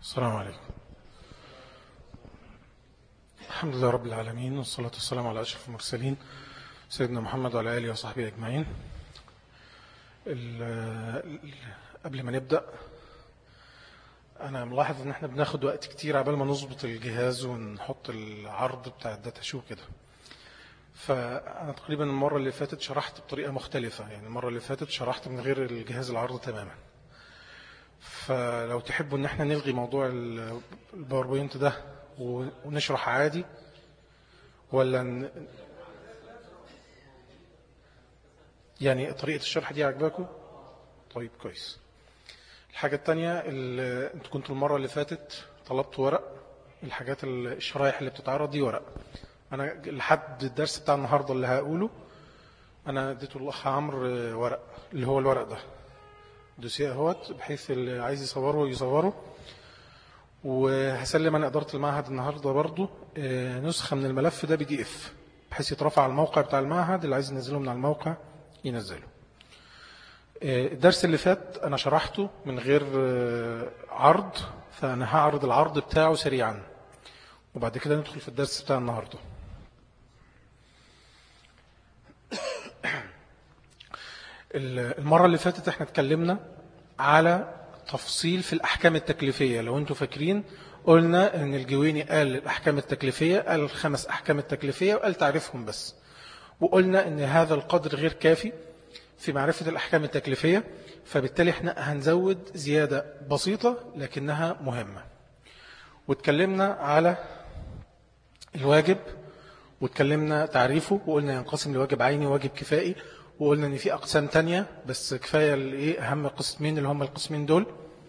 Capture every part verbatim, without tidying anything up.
السلام عليكم. الحمد لله رب العالمين، والصلاة والسلام على أشرف المرسلين سيدنا محمد وعلى آله وصحبه أجمعين. قبل ما نبدأ، أنا ملاحظ أن احنا بناخد وقت كتير عبال ما نظبط الجهاز ونحط العرض بتاع الداتا شو كده. فأنا تقريبا المرة اللي فاتت شرحت بطريقة مختلفة، يعني المرة اللي فاتت شرحت من غير الجهاز العرض تماما. فلو تحبوا ان احنا نلغي موضوع الباوربوينت ده ونشرح عادي، ولا ن... يعني طريقة الشرح دي عجباكم؟ طيب كويس. الحاجة التانية، اللي انتوا كنتوا المرة اللي فاتت طلبتوا ورق الحاجات الشرايح اللي بتتعرض دي ورق. انا لحد الدرس بتاع النهاردة اللي هقوله انا اديته الاخ عمرو ورق، اللي هو الورق ده دوسيه اهوت، بحيث اللي عايز يصوره يصوره. وهسلم انا اداره المعهد النهارده برضو نسخه من الملف ده بي دي اف، بحيث يترفع على الموقع بتاع المعهد، اللي عايز ينزله من على الموقع ينزله. الدرس اللي فات انا شرحته من غير عرض، فانا هعرض العرض بتاعه سريعا وبعد كده ندخل في الدرس بتاع النهارده. المرة اللي فاتت احنا اتكلمنا على تفصيل في الأحكام التكليفية. لو انتوا فاكرين قلنا ان الجويني قال الأحكام التكليفية، قال الخمس أحكام التكليفية وقال تعرفهم بس، وقلنا ان هذا القدر غير كافي في معرفة الأحكام التكليفية، فبالتالي احنا هنزود زيادة بسيطة لكنها مهمة. واتكلمنا على الواجب واتكلمنا تعريفه، وقلنا ينقسم لواجب عيني وواجب كفائي، وقلنا ان في اقسام تانية بس كفاية الايه اهم قسمين اللي هم القسمين دول.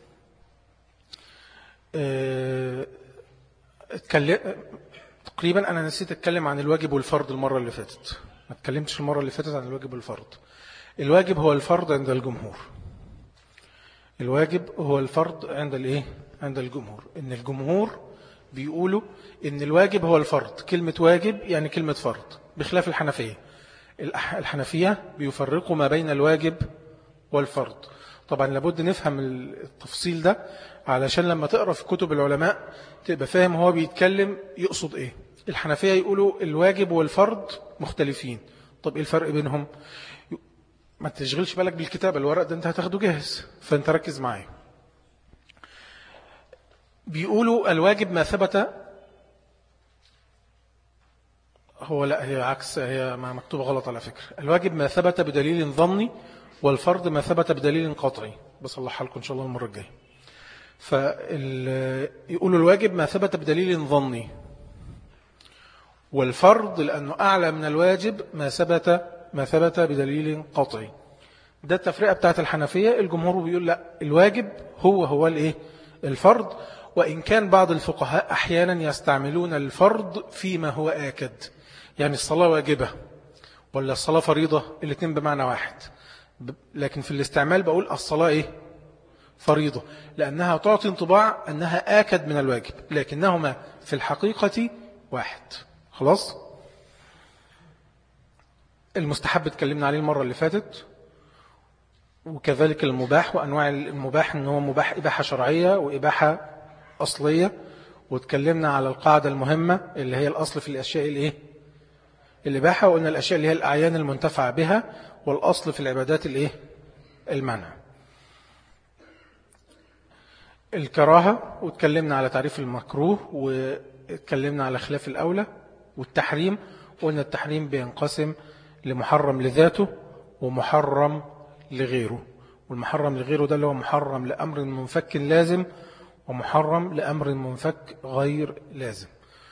اه اتكلم تقريبا انا نسيت اتكلم عن الواجب والفرض المرة اللي فاتت، ما اتكلمتش المرة اللي فاتت عن الواجب والفرض. الواجب هو الفرض عند الجمهور، الواجب هو الفرض عند الايه عند الجمهور. ان الجمهور بيقولوا ان الواجب هو الفرض، كلمة واجب يعني كلمة فرض، بخلاف الحنفية. الحنفية بيفرقوا ما بين الواجب والفرض. طبعا لابد نفهم التفصيل ده علشان لما تقرأ في كتب العلماء تبقى فاهم هو بيتكلم يقصد ايه. الحنفية يقولوا الواجب والفرض مختلفين. طب ايه الفرق بينهم؟ ما تشغلش بالك بالكتاب، الورق ده انت هتاخده جاهز، فانت ركز معايا. بيقولوا الواجب ما ثبت، هو لا هي عكس، هي ما مكتوبة غلط على فكرة. الواجب ما ثبت بدليل ظني، والفرض ما ثبت بدليل قطعي. بصلحها لكم إن شاء الله المرة الجاية. فيقولوا الواجب ما ثبت بدليل ظني، والفرض لأنه أعلى من الواجب ما ثبت ما ثبت بدليل قطعي. ده التفرقة بتاعت الحنفية. الجمهور بيقول لا، الواجب هو هو الايه الفرض، وإن كان بعض الفقهاء أحيانا يستعملون الفرض فيما هو آكد، يعني الصلاة واجبة ولا الصلاة فريضة، الاثنين بمعنى واحد، لكن في الاستعمال بقول الصلاة ايه فريضة، لأنها تعطي انطباع أنها آكد من الواجب، لكنهما في الحقيقة واحد. خلاص. المستحب اتكلمنا عليه المرة اللي فاتت، وكذلك المباح وأنواع المباح، أنه مباح إباحة شرعية وإباحة أصلية. واتكلمنا على القاعدة المهمة اللي هي الأصل في الأشياء الإيه الإباحة، وقلنا الأشياء اللي هي الأعيان المنتفع بها، والأصل في العبادات الإيه المنع. الكراهة، واتكلمنا على تعريف المكروه، واتكلمنا على خلاف الأولى. والتحريم، وقلنا التحريم بينقسم لمحرم لذاته ومحرم لغيره، والمحرم لغيره ده اللي هو محرم لأمر منفك لازم، ومحرم لأمر منفك غير لازم.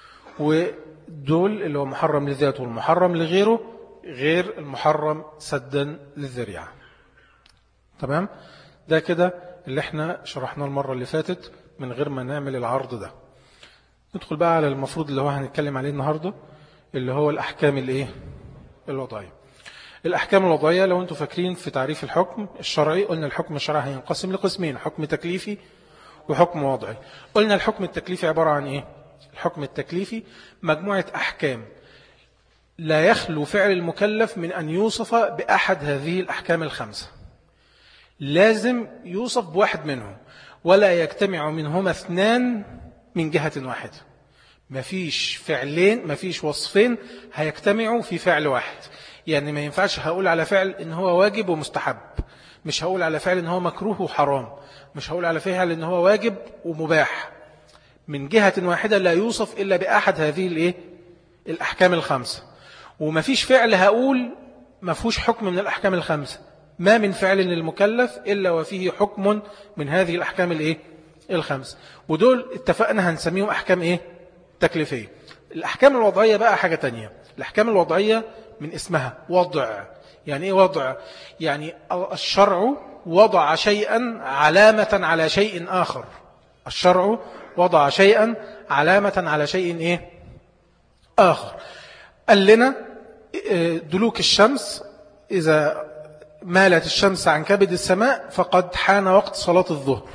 ودول اللي هو محرم لذاته والمحرم لغيره غير المحرم سدا للذريعة. تمام؟ ده كده اللي احنا شرحناه المرة اللي فاتت من غير ما نعمل العرض ده. ندخل بقى على المفروض اللي هو هنتكلم عليه النهاردة، اللي هو الأحكام الايه الوضعية. الأحكام الوضعية، لو أنتم فاكرين في تعريف الحكم الشرعي، قلنا الحكم الشرعي ينقسم لقسمين، حكم تكليفي وحكم وضعي. قلنا الحكم التكليفي عبارة عن إيه؟ الحكم التكليفي مجموعة أحكام لا يخلو فعل المكلف من أن يوصف بأحد هذه الأحكام الخمسة، لازم يوصف بواحد منهم. ولا يجتمع منهما اثنان من جهة واحدة. مفيش فعلين، مفيش وصفين هيجتمعوا في فعل واحد. يعني ما ينفعش هقول على فعل إن هو واجب ومستحب، مش هقول على فعل إن هو مكروه وحرام، مش هقول على فعل إن هو واجب ومباح. من جهة واحدة لا يوصف إلا بأحد هذه الإيه؟ الأحكام الخمسة. ومفيش فعل هقول مفهوش حكم من الأحكام الخمسة. ما من فعل للمكلف إلا وفيه حكم من هذه الأحكام الإيه؟ الخمسة. ودول اتفقنا هنسميهم أحكام إيه؟ تكليفية. الأحكام الوضعية بقى حاجة تانية. الأحكام الوضعية من اسمها وضع. يعني إيه وضع؟ يعني الشرع وضع شيئا علامة على شيء آخر. الشرع وضع شيئا علامة على شيء إيه؟ آخر. قال لنا دلوك الشمس، إذا مالت الشمس عن كبد السماء فقد حان وقت صلاة الظهر.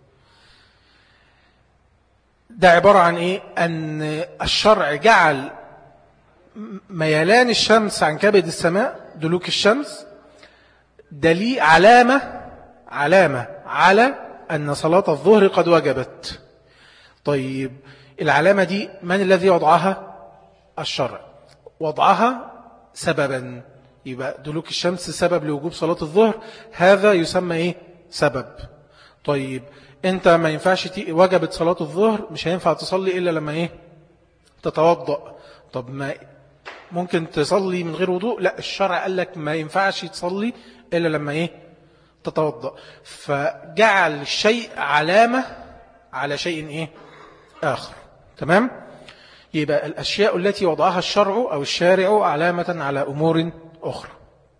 ده عبارة عن إيه؟ أن الشرع جعل ميلان الشمس عن كبد السماء، دلوك الشمس، دليل علامة علامة على أن صلاة الظهر قد وجبت. طيب العلامة دي من الذي وضعها؟ الشرع. وضعها سببا، يبقى دلوك الشمس سبب لوجوب صلاة الظهر، هذا يسمى إيه؟ سبب. طيب انت ما ينفعش وجبت صلاة الظهر، مش هينفع تصلي إلا لما إيه؟ تتوضأ. طب ما ممكن تصلي من غير وضوء؟ لا، الشرع قال لك ما ينفعش تصلي إلا لما إيه؟ تتوضأ. فجعل الشيء علامة على شيء إيه؟ آخر. تمام؟ يبقى الأشياء التي وضعها الشرع أو الشارع علامة على أمور أخرى.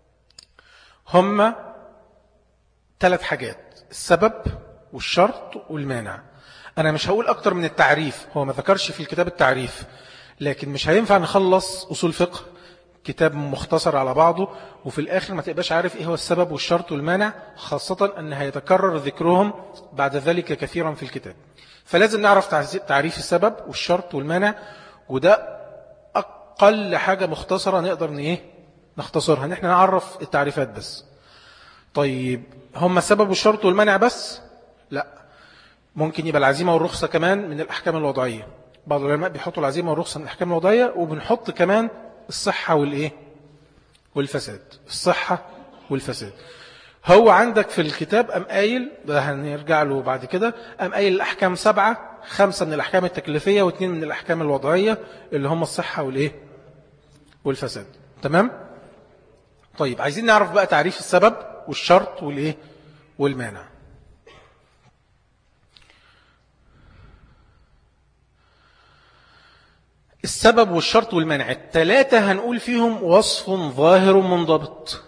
هم ثلاث حاجات: السبب والشرط والمانع. أنا مش هقول أكتر من التعريف، هو ما ذكرش في الكتاب التعريف، لكن مش هينفع نخلص أصول فقه كتاب مختصر على بعضه وفي الآخر ما تبقاش عارف إيه هو السبب والشرط والمانع، خاصة أن هيتكرر ذكرهم بعد ذلك كثيرا في الكتاب. فلازم نعرف تعريف السبب والشرط والمانع، وده أقل حاجة مختصرة نقدر إيه نختصرها، نحن نعرف التعريفات بس. طيب هم السبب والشرط والمانع بس؟ لا، ممكن يبقى العزيمة والرخصة كمان من الأحكام الوضعية. بعض العلماء بيحطوا العزيمة والرخصة من الأحكام الوضعية، وبنحط كمان الصحة والإيه والفساد. الصحة والفساد. هو عندك في الكتاب أم قايل، ده هنرجع له بعد كده، أم قايل الأحكام سبعة، خمسة من الأحكام التكليفية واثنين من الأحكام الوضعية اللي هم الصحة والإيه والفساد. تمام؟ طيب عايزين نعرف بقى تعريف السبب والشرط والإيه والمانع. السبب والشرط والمانع الثلاثة هنقول فيهم وصف ظاهر منضبط.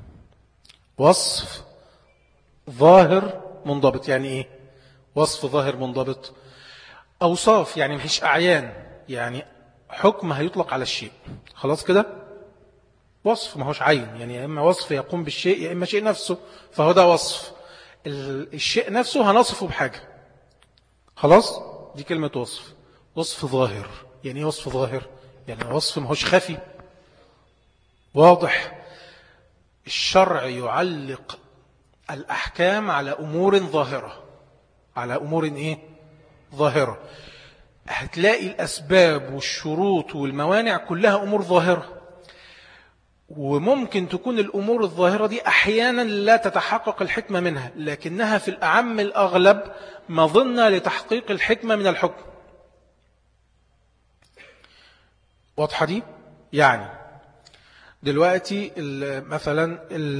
وصف ظاهر منضبط يعني إيه؟ وصف ظاهر منضبط أوصاف، يعني مش أعيان، يعني حكم هيطلق على الشيء. خلاص كده؟ وصف ما هوش عين، يعني يا إما وصف يقوم بالشيء يا إما شيء نفسه، فهو ده وصف. الشيء نفسه هنصفه بحاجة. خلاص؟ دي كلمة وصف. وصف ظاهر يعني ايه وصف ظاهر؟ يعني وصف ما هوش خفي، واضح. الشرع يعلق الأحكام على أمور ظاهرة، على أمور إيه؟ ظاهرة. هتلاقي الأسباب والشروط والموانع كلها أمور ظاهرة، وممكن تكون الأمور الظاهرة دي أحيانا لا تتحقق الحكمة منها، لكنها في الأعم الأغلب مظنة لتحقيق الحكمة من الحكم. واضحة دي؟ يعني دلوقتي مثلا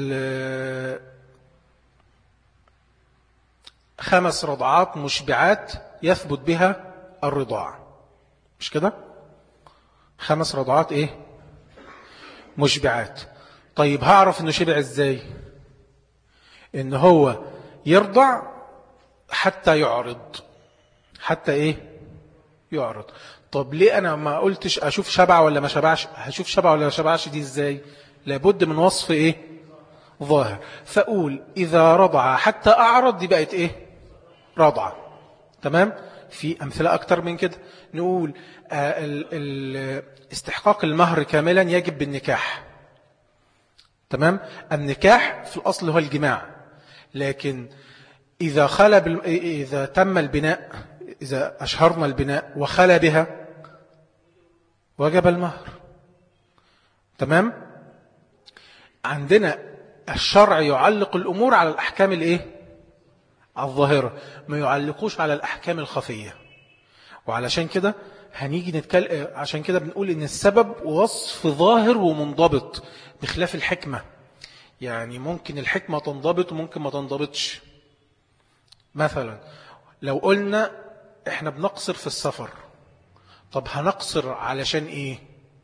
خمس رضعات مشبعات يثبت بها الرضاع، مش كده؟ خمس رضعات ايه؟ مشبعات. طيب هعرف انه شبع ازاي؟ ان هو يرضع حتى يعرض، حتى ايه؟ يعرض. طب ليه أنا ما قلتش أشوف شبع ولا ما شبعش؟ هشوف شبع ولا ما شبعش دي إزاي؟ لابد من وصف إيه؟ ظاهر. فأقول إذا رضع حتى أعرض، دي بقت إيه؟ رضعة. تمام؟ في أمثلة أكتر من كده. نقول آه ال ال استحقاق المهر كاملا يجب بالنكاح. تمام؟ النكاح في الأصل هو الجماع، لكن إذا خلى بال... إذا تم البناء، إذا أشهرنا البناء وخلى بها وجب المهر. تمام. عندنا الشرع يعلق الأمور على الأحكام الإيه؟ الظاهرة، ما يعلقوش على الأحكام الخفية. وعلشان كده هنيجي نتكلم، عشان كده بنقول إن السبب وصف ظاهر ومنضبط بخلاف الحكمة. يعني ممكن الحكمة تنضبط وممكن ما تنضبطش. مثلا لو قلنا احنا بنقصر في السفر، طب هنقصر علشان ايه؟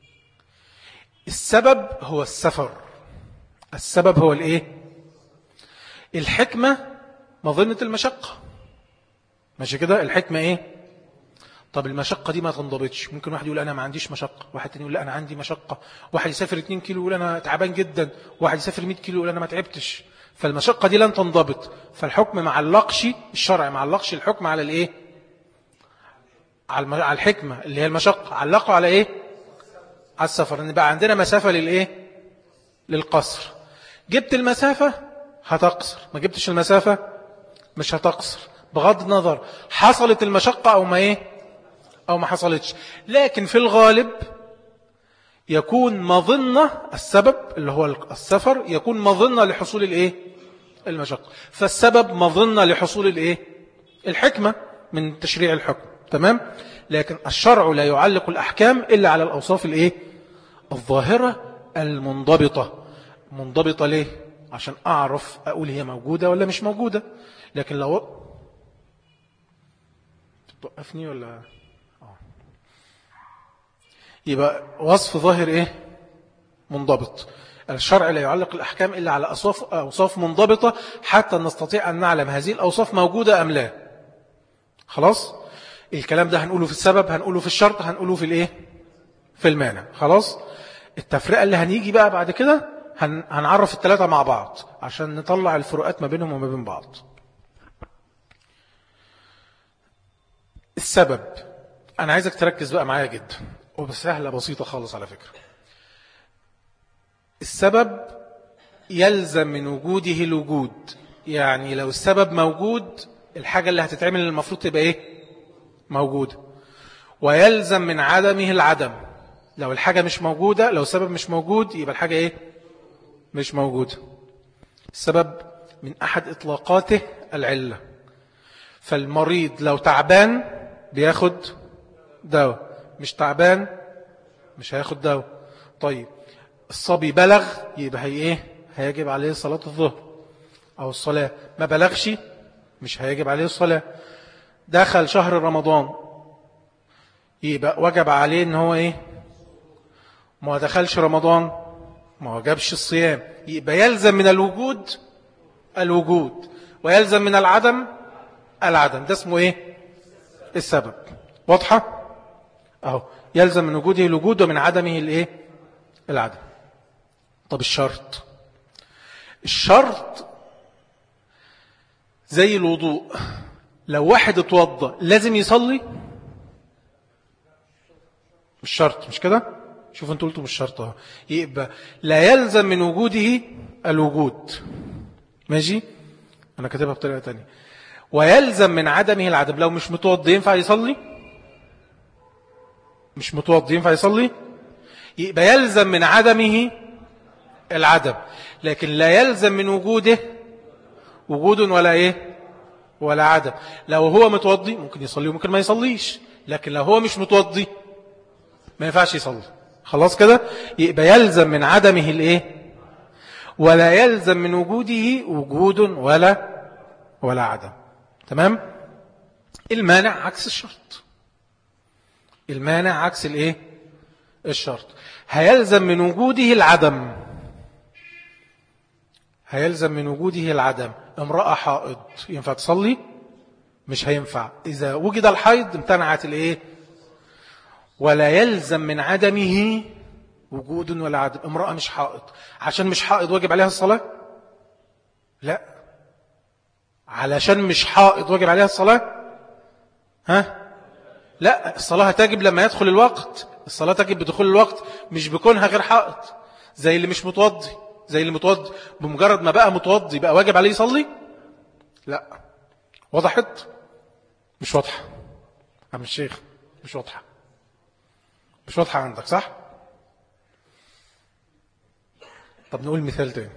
السبب هو السفر، السبب هو الايه؟ الحكمة مظنة المشقة، ماشي كده؟ الحكمة ايه؟ طب المشقة دي ما تنضبطش. ممكن واحد يقول أنا ما عنديش مشقة، واحد تاني يقول لا أنا عندي مشقة، واحد يسافر اتنين كيلو يقول أنا تعبان جدا، واحد يسافر مئة كيلو يقول أنا ما تعبتش. فالمشقة دي لن تنضبط. فالحكم مع اللقش، الشرع مع اللقش الحكم على الايه؟ على الحكمة اللي هي المشقة، علقوا على ايه؟ على السفر. ان بقى عندنا مسافة للايه؟ للقصر. جبت المسافة هتقصر، ما جبتش المسافة مش هتقصر، بغض النظر حصلت المشقة او ما ايه او ما حصلتش. لكن في الغالب يكون مظنة السبب اللي هو السفر يكون مظنة لحصول الايه؟ المشقة. فالسبب مظنة لحصول الايه؟ الحكمة من تشريع الحكم. تمام. لكن الشرع لا يعلق الأحكام إلا على الأوصاف الايه؟ الظاهرة المنضبطة. منضبطة ليه؟ عشان أعرف أقول هي موجودة ولا مش موجودة. لكن لو توقفني ولا يبقى وصف ظاهر ايه؟ منضبط. الشرع لا يعلق الأحكام إلا على أوصاف أوصاف منضبطة حتى نستطيع أن نعلم هذه الأوصاف موجودة أم لا. خلاص. الكلام ده هنقوله في السبب، هنقوله في الشرط، هنقوله في الايه؟ في المانع. خلاص. التفرقة اللي هنيجي بقى بعد كده هن... هنعرف الثلاثة مع بعض عشان نطلع الفروقات ما بينهم وما بين بعض. السبب أنا عايزك تركز بقى معايا جدا، وبسهلة بسيطة خالص على فكرة. السبب يلزم من وجوده الوجود. يعني لو السبب موجود الحاجة اللي هتتعمل المفروض تبقى ايه؟ موجودة. ويلزم من عدمه العدم. لو الحاجة مش موجودة، لو السبب مش موجود يبقى الحاجة ايه؟ مش موجودة. السبب من أحد إطلاقاته العلة. فالمريض لو تعبان بياخد دواء، مش تعبان مش هياخد دواء. طيب الصبي بلغ يبقى هي ايه؟ هيجب عليه صلاة الظهر أو الصلاة. ما بلغش مش هيجب عليه الصلاة. دخل شهر رمضان يبقى وجب عليه ان هو ايه؟ ما دخلش رمضان ما وجبش الصيام. يبقى يلزم من الوجود الوجود ويلزم من العدم العدم. ده اسمه ايه؟ السبب. واضحة؟ اهو يلزم من وجوده الوجود ومن عدمه الايه؟ العدم. طب الشرط، الشرط زي الوضوء. لو واحد اتوضى لازم يصلي؟ مش شرط، مش كده؟ شوف انتوا قلتوا مش شرط اهو. يبقى لا يلزم من وجوده الوجود. ماشي؟ انا كاتبها بطريقه ثانيه. ويلزم من عدمه العدم. لو مش متوضي ينفع يصلي؟ مش متوضي ينفع يصلي؟ يبقى يلزم من عدمه العدم. لكن لا يلزم من وجوده وجود ولا ايه؟ ولا عدم. لو هو متوضي ممكن يصلي وممكن ما يصليش. لكن لو هو مش متوضي ما ينفعش يصلي. خلاص كده؟ يبقى يلزم من عدمه الايه؟ ولا يلزم من وجوده وجود ولا ولا عدم. تمام؟ المانع عكس الشرط. المانع عكس الايه؟ الشرط. هيلزم من وجوده العدم. هيلزم من وجوده العدم. امرأة حائض ينفع تصلي؟ مش هينفع. إذا وجد الحيض امتنعت الايه؟ ولا يلزم من عدمه وجود ولا عدم. امرأة مش حائض، عشان مش حائض واجب عليها الصلاة؟ لا. علشان مش حائض واجب عليها الصلاة؟ ها؟ لا، الصلاة تجب لما يدخل الوقت. الصلاة تجب بدخول الوقت مش بكونها غير حائض. زي اللي مش متوضي، زي اللي متوضي بمجرد ما بقى متوضي بقى واجب عليه يصلي؟ لا. وضحت؟ مش واضحة عم الشيخ؟ مش واضحة مش واضحة عندك صح؟ طب نقول مثال تاني.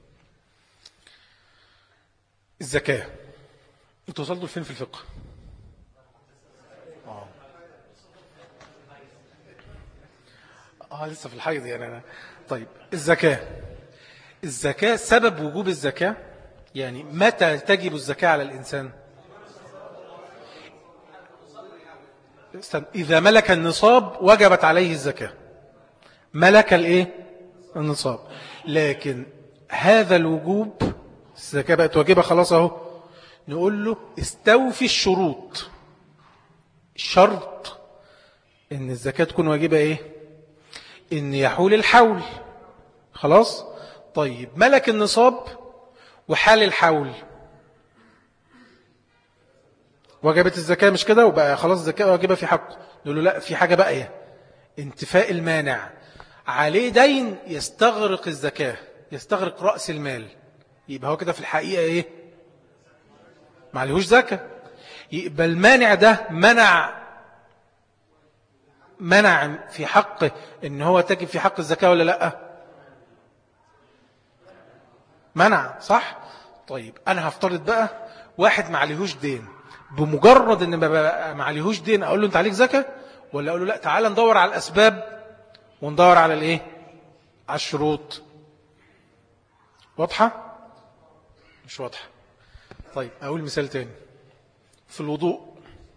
الزكاة انتوا وصلتوا لفين في الفقه؟ اه اه لسه في الحيض يعني أنا. طيب الزكاة الزكاة سبب وجوب الزكاة، يعني متى تجب الزكاة على الإنسان؟ إذا ملك النصاب وجبت عليه الزكاة. ملك الإيه؟ النصاب. لكن هذا الوجوب الزكاة بقت واجبة خلاص اهو، نقول له استوفي الشروط. الشرط ان الزكاة تكون واجبة ايه؟ ان يحول الحول. خلاص. طيب ملك النصاب وحال الحول وجبت الزكاة مش كده؟ وبقى خلاص الزكاة واجبة في حقه. نقول له لا، في حاجة باقية، انتفاء المانع. عليه دين يستغرق الزكاة، يستغرق رأس المال، يبقى هو كده في الحقيقة ايه؟ ما عليهوش زكاة. يبقى المانع ده منع منع في حقه ان هو تجب في حق الزكاة ولا لا؟ منع صح. طيب انا هفترض بقى واحد ما عليهوش دين، بمجرد ان ما عليهوش دين اقول له انت عليك زكاة، ولا اقول له لا تعالى ندور على الاسباب وندور على الايه؟ على الشروط. واضحة؟ مش واضحة. طيب اقول مثال تاني. في الوضوء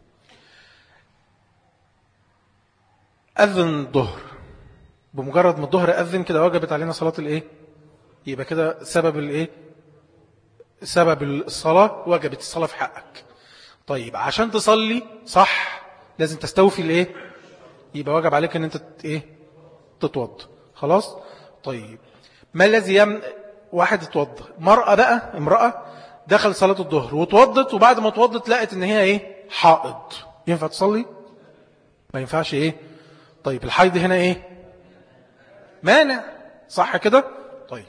اذن الظهر، بمجرد ما الظهر اذن كده وجبت علينا صلاة الايه؟ يبقى كده سبب الايه؟ سبب الصلاة، وجبت الصلاة في حقك. طيب عشان تصلي صح لازم تستوفي الايه؟ يبقى وجب عليك ان انت ايه؟ تتوضى. خلاص. طيب ما الذي يمنع واحد يتوضى؟ مرأة بقى، امرأة دخل صلاة الظهر وتوضت، وبعد ما توضت لقت ان هي ايه؟ حائض. ينفع تصلي؟ ما ينفعش ايه؟ طيب الحيض هنا ايه؟ مانع صح كده؟ طيب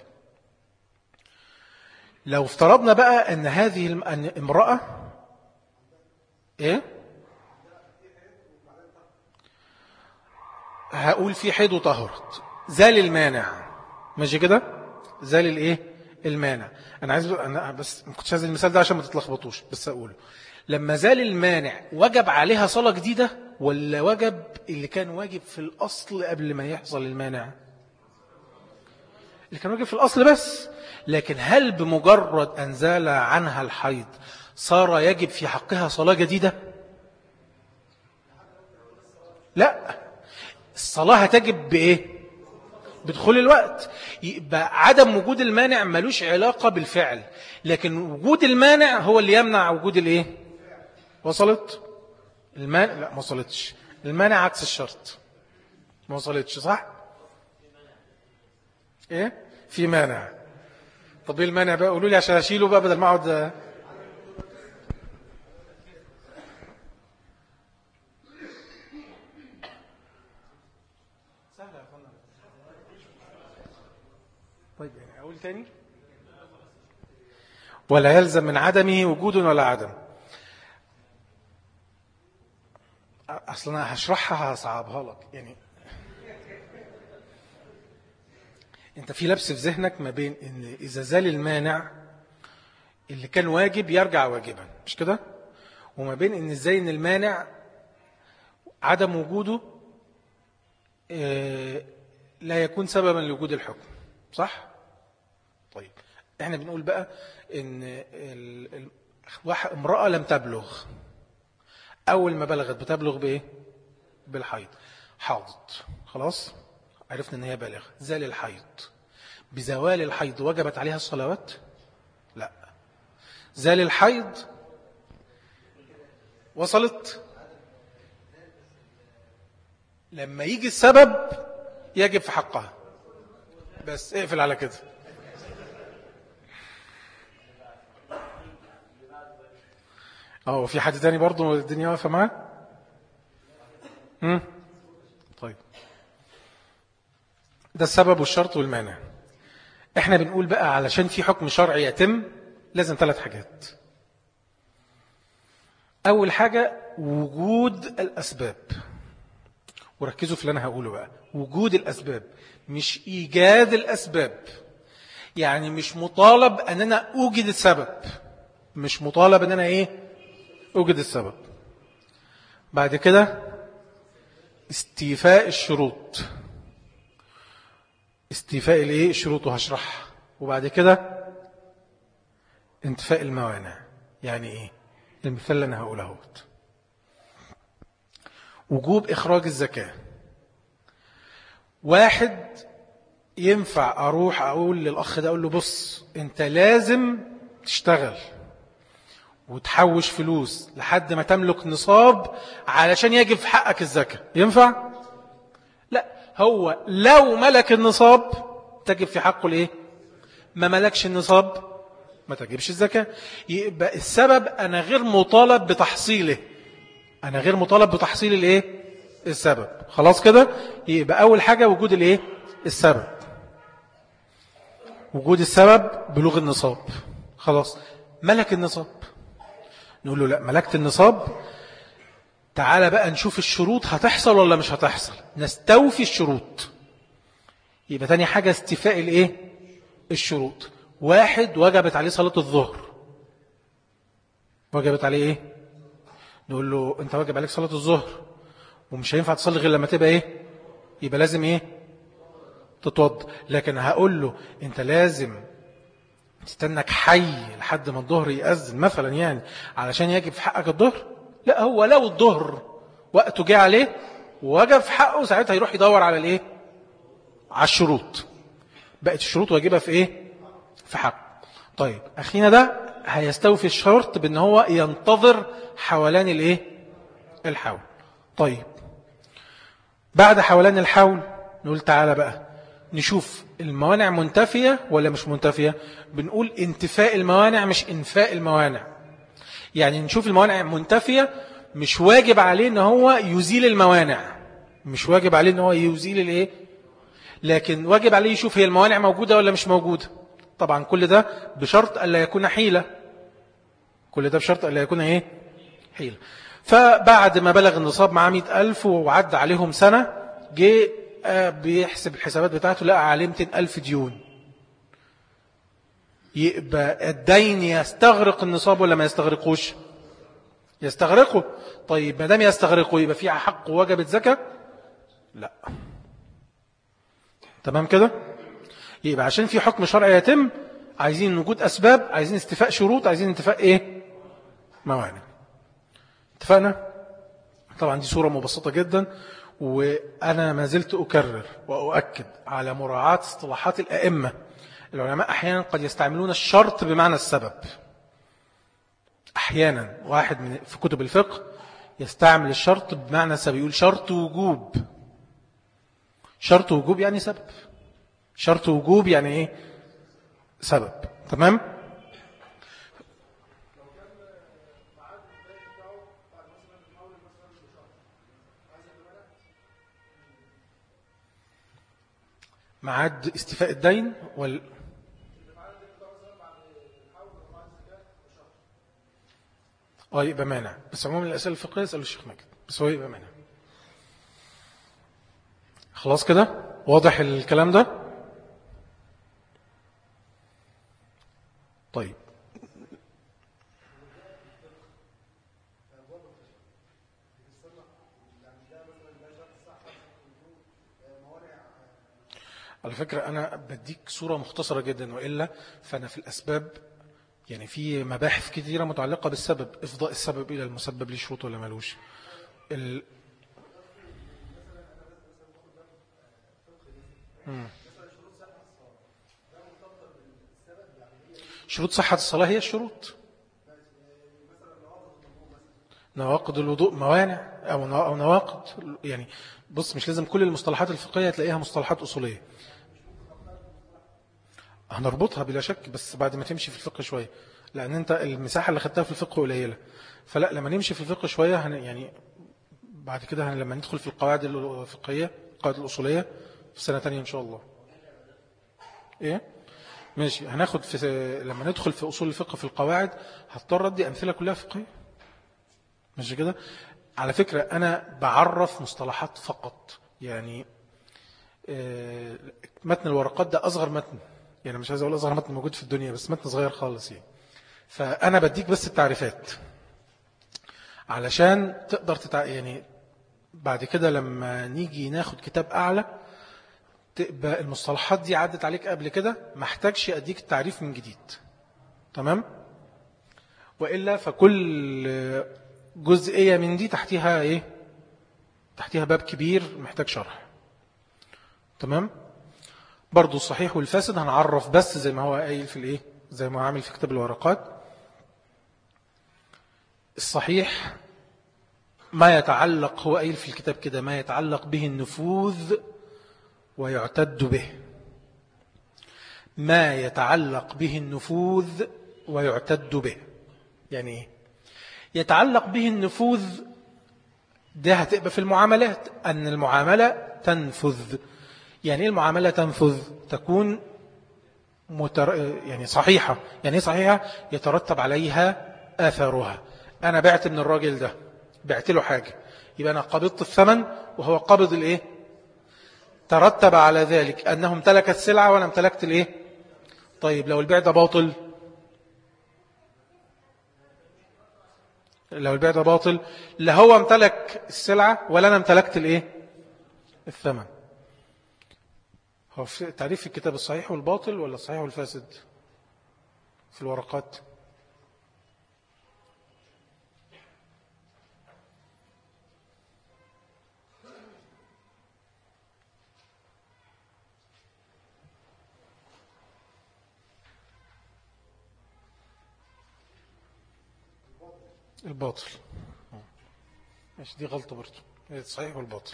لو افترضنا بقى ان هذه الامرأة ايه؟ هقول في حيض وطهرت، زال المانع، ماشي كده؟ زال الايه؟ المانع. انا عايز انا بس ما كنتش عايز المثال ده عشان ما تتلخبطوش، بس اقوله. لما زال المانع وجب عليها صلاة جديدة، ولا وجب اللي كان واجب في الاصل قبل ما يحصل المانع؟ اللي كان واجب في الاصل بس. لكن هل بمجرد ان زال عنها الحيض صار يجب في حقها صلاة جديدة؟ لا، الصلاة هتجب بايه؟ بدخول الوقت. يبقى عدم وجود المانع ملوش علاقة بالفعل، لكن وجود المانع هو اللي يمنع وجود الايه؟ وصلت؟ المانع لا ما وصلتش. المانع عكس الشرط. ما وصلتش صح؟ ايه؟ في مانع. طب ايه المانع بقى؟ قولوا لي عشان اشيله بقى بدل ما اقعد. طيب يعني أقول تاني. ولا يلزم من عدمه وجود ولا عدم. أصلا هشرحها هصعبها لك يعني. أنت في لبس في ذهنك ما بين إن إذا زال المانع اللي كان واجب يرجع واجبا، مش كده؟ وما بين إن إزاي إن المانع عدم وجوده لا يكون سببا لوجود الحكم، صح؟ طيب احنا بنقول بقى ان امرأة لم تبلغ، اول ما بلغت بتبلغ بايه؟ بالحيض. حاضت خلاص، عرفنا ان هي بالغة، زال الحيض. بزوال الحيض وجبت عليها الصلوات؟ لا. زال الحيض وصلت لما يجي السبب يجب في حقها. بس اقفل على كده. اه في حد تاني برضو الدنيا واقفه معاه؟ امم طيب ده السبب والشرط والمانع. احنا بنقول بقى علشان في حكم شرعي يتم لازم ثلاث حاجات. أول حاجة وجود الأسباب، وركزوا في اللي أنا هقوله بقى. وجود الأسباب مش إيجاد الأسباب. يعني مش مطالب أن أنا أوجد السبب، مش مطالب أن أنا إيه أوجد السبب. بعد كده استيفاء الشروط، استيفاء الإيه الشروط وهشرحها. وبعد كده انتفاء الموانع. يعني إيه المثال اللي أنا هقوله؟ وجوب إخراج الزكاة. واحد ينفع أروح أقول للأخ ده أقول له بص أنت لازم تشتغل وتحوش فلوس لحد ما تملك نصاب علشان يجب في حقك الزكاة، ينفع؟ لا، هو لو ملك النصاب تجب في حقه الإيه؟ ما ملكش النصاب ما تجبش الزكاة. يبقى السبب أنا غير مطالب بتحصيله، أنا غير مطالب بتحصيل الإيه؟ السبب. خلاص كده. يبقى أول حاجة وجود الإيه؟ السبب. وجود السبب بلوغ النصاب. خلاص ملك النصاب، نقول له لا ملكت النصاب، تعال بقى نشوف الشروط هتحصل ولا مش هتحصل، نستوفي الشروط. يبقى تاني حاجة استيفاء الإيه؟ الشروط. واحد وجبت عليه صلاة الظهر، وجبت عليه إيه؟ نقول له أنت واجب عليك صلاة الظهر ومش هينفع تصلي غير لما تبقى إيه؟ يبقى لازم إيه؟ تتوضى. لكن هقول له أنت لازم تستنك حي لحد ما الظهر يأذن مثلا يعني علشان يجب في حقك الظهر؟ لا، هو لو الظهر وقته جه عليه ووجب في حقه ساعتها يروح يدور على الإيه؟ على الشروط. بقت الشروط واجبة في إيه؟ في حق. طيب أخينا ده هيستوفي الشرط بأن هو ينتظر حولان الإيه؟ الحول. طيب بعد حولان الحول نقول تعالى بقى نشوف الموانع منتفية ولا مش منتفية. بنقول انتفاء الموانع مش انفاء الموانع. يعني نشوف الموانع منتفية، مش واجب عليه ان هو يزيل الموانع، مش واجب عليه ان هو يزيل الايه، لكن واجب عليه يشوف هي الموانع موجودة ولا مش موجودة. طبعا كل ده بشرط ألا يكون حيلة، كل ده بشرط ألا يكون ايه حيلة. فبعد ما بلغ النصاب معاه مئة ألف وعد عليهم سنة، جه بيحسب الحسابات بتاعته لقى عليه مئتين ألف ديون. يبقى الدين يستغرق النصاب ولا ما يستغرقوش؟ يستغرقه. طيب ما دام يستغرقه يبقى فيه حق وجبت زكاة؟ لا. تمام كده. يبقى عشان في حكم شرعي يتم عايزين وجود أسباب، عايزين استيفاء شروط، عايزين انتفاء إيه؟ موانع. اتفقنا؟ طبعا دي صورة مبسطة جدا، وأنا ما زلت أكرر وأؤكد على مراعاة اصطلاحات الأئمة. العلماء أحيانا قد يستعملون الشرط بمعنى السبب. أحيانا واحد من في كتب الفقه يستعمل الشرط بمعنى السبب، يقول شرط وجوب. شرط وجوب يعني سبب، شرط وجوب يعني إيه؟ سبب. تمام؟ معاد استيفاء الدين وال اه يبقى مانع. بس عموما الأسئلة الفقهية يسألوا الشيخ ماجد، بس هو يبقى مانع. خلاص كده واضح الكلام ده. طيب على فكرة أنا بديك صورة مختصرة جدا، وإلا فأنا في الأسباب يعني في مباحث كثيرة متعلقة بالسبب، إفضاء السبب إلى المسبب ليه شروط ولا ملوش. ال... شروط صحة الصلاة هي الشروط. نواقض الوضوء موانع أو نواقض. يعني بص مش لازم كل المصطلحات الفقهية تلاقيها مصطلحات أصولية، هنربطها بلا شك بس بعد ما تمشي في الفقه شوية، لأن أنت المساحة اللي خدتها في الفقه قليلة. فلا لما نمشي في الفقه شوية هن يعني بعد كده لما ندخل في القواعد الفقهية القواعد الأصولية في سنة تانية إن شاء الله. إيه ماشي هناخد في لما ندخل في أصول الفقه في القواعد هضطر أدي أمثلة كلها فقهية. مش كده؟ على فكرة أنا بعرف مصطلحات فقط، يعني آه، متن الورقات ده أصغر متن، يعني مش عايز أقول أصغر متن موجود في الدنيا، بس متن صغير خالص يعني. فأنا بديك بس التعريفات علشان تقدر تتع... يعني بعد كده لما نيجي ناخد كتاب أعلى تبقى المصطلحات دي عدت عليك قبل كده، محتاجش أديك التعريف من جديد. تمام؟ وإلا فكل جزئية من دي تحتها إيه؟ تحتها باب كبير محتاج شرح. تمام؟ برضو الصحيح والفاسد هنعرف بس زي ما هو قايل في الإيه؟ زي ما هو عامل في كتاب الورقات. الصحيح ما يتعلق، هو قايل في الكتاب كده، ما يتعلق به النفوذ ويعتد به. ما يتعلق به النفوذ ويعتد به يعني ايه؟ يتعلق به النفوذ ده هتبقى في المعاملات، أن المعاملة تنفذ. يعني ايه المعاملة تنفذ؟ تكون متر... يعني صحيحة. يعني ايه صحيحة؟ يترتب عليها آثارها. أنا بعت من الراجل ده، بعت له حاجة، يبقى أنا قبضت الثمن وهو قبض الإيه؟ ترتب على ذلك أنه امتلك السلعة وأنا امتلكت الإيه؟ طيب لو البيع ده باطل، لو البيع ده باطل لا هو امتلك السلعة ولا أنا امتلكت الإيه؟ الثمن. هو في تعريف في الكتاب الصحيح والباطل ولا الصحيح والفاسد في الورقات؟ الباطل. ماشي، دي غلطة برضو، الصحيح والباطل.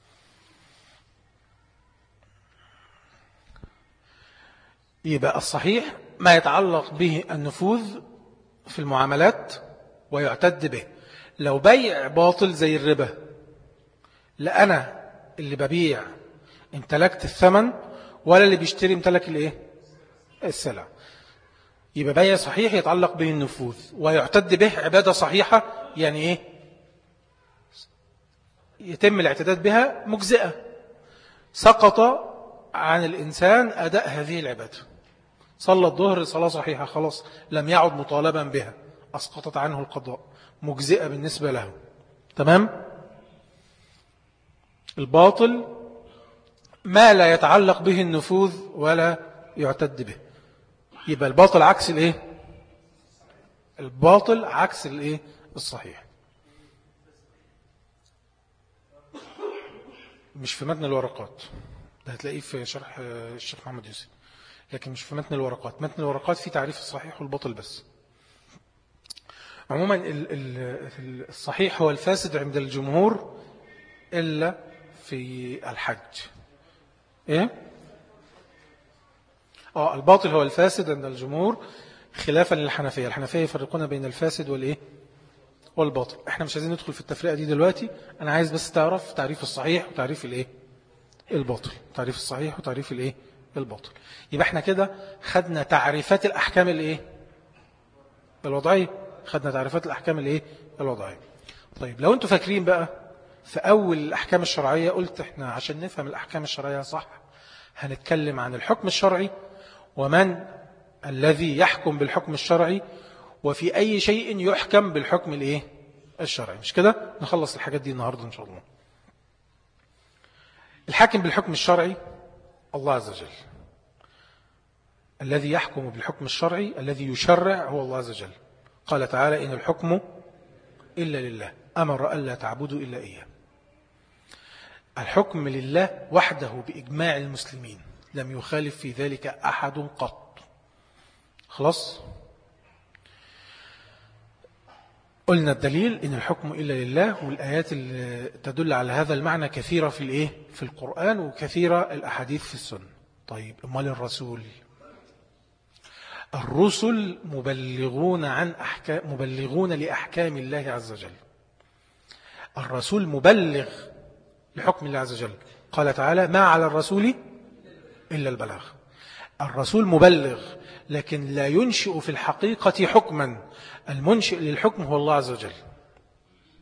يبقى الصحيح ما يتعلق به النفوذ في المعاملات ويعتد به. لو بيع باطل زي الربا، لا أنا اللي ببيع امتلكت الثمن ولا اللي بيشتري امتلك الايه؟ السلع. يبقى بيع صحيح يتعلق به النفوذ، ويعتد به عبادة صحيحة، يعني ايه؟ يتم الاعتداد بها مجزئة، سقط عن الإنسان أداء هذه العبادة. صلى الظهر صلاة صحيحة، خلاص لم يعد مطالبا بها، أسقطت عنه القضاء، مجزئة بالنسبة له. تمام؟ الباطل ما لا يتعلق به النفوذ ولا يعتد به. يبقى الباطل عكس الايه؟ الباطل عكس الايه؟ الصحيح. مش في متن الورقات، ده هتلاقيه في شرح الشيخ محمد يوسف، لكن مش في متن الورقات. متن الورقات فيه تعريف الصحيح والباطل بس. عموما الصحيح هو الفاسد عند الجمهور إلا في الحج. إيه؟ آه الباطل هو الفاسد عند الجمهور خلافا للحنفية. الحنفية يفرقون بين الفاسد والإيه؟ والباطل. احنا مش عايزين ندخل في التفرقة دي دلوقتي، أنا عايز بس تعرف تعريف الصحيح وتعريف الإيه؟ الباطل. تعريف الصحيح وتعريف الإيه؟ الباطل. يبقى احنا كده خدنا تعريفات الأحكام الإيه؟ الوضعية. خدنا تعريفات الأحكام الإيه؟ الوضعية. طيب لو انتوا فاكرين بقى في أول الأحكام الشرعية قلت احنا عشان نفهم الأحكام الشرعية صح هنتكلم عن الحكم الشرعي ومن الذي يحكم بالحكم الشرعي وفي أي شيء يحكم بالحكم الإيه؟ الشرعي. مش كده؟ نخلص الحاجات دي النهاردة إن شاء الله. الحاكم بالحكم الشرعي الله عز وجل. الذي يحكم بالحكم الشرعي الذي يشرع هو الله عز وجل. قال تعالى إن الحكم إلا لله أمر ألا تعبدوا إلا إياه. الحكم لله وحده بإجماع المسلمين، لم يخالف في ذلك أحد قط. خلاص؟ قلنا الدليل إن الحكم إلا لله، والآيات اللي تدل على هذا المعنى كثيرة في الإيه؟ في القرآن، وكثيرة الأحاديث في السنة. طيب أمال الرسول؟ الرسل مبلغون عن أحكام، مبلغون لأحكام الله عز وجل. الرسول مبلغ لحكم الله عز وجل. قال تعالى ما على الرسول إلا البلاغ. الرسول مبلغ لكن لا ينشئ في الحقيقة حكما، المنشئ للحكم هو الله عز وجل.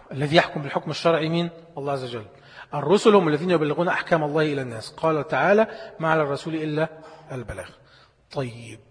الذي يحكم بالحكم الشرعي مين؟ الله عز وجل. الرسل هم الذين يبلغون أحكام الله إلى الناس. قال تعالى ما على الرسول إلا البلاغ. طيب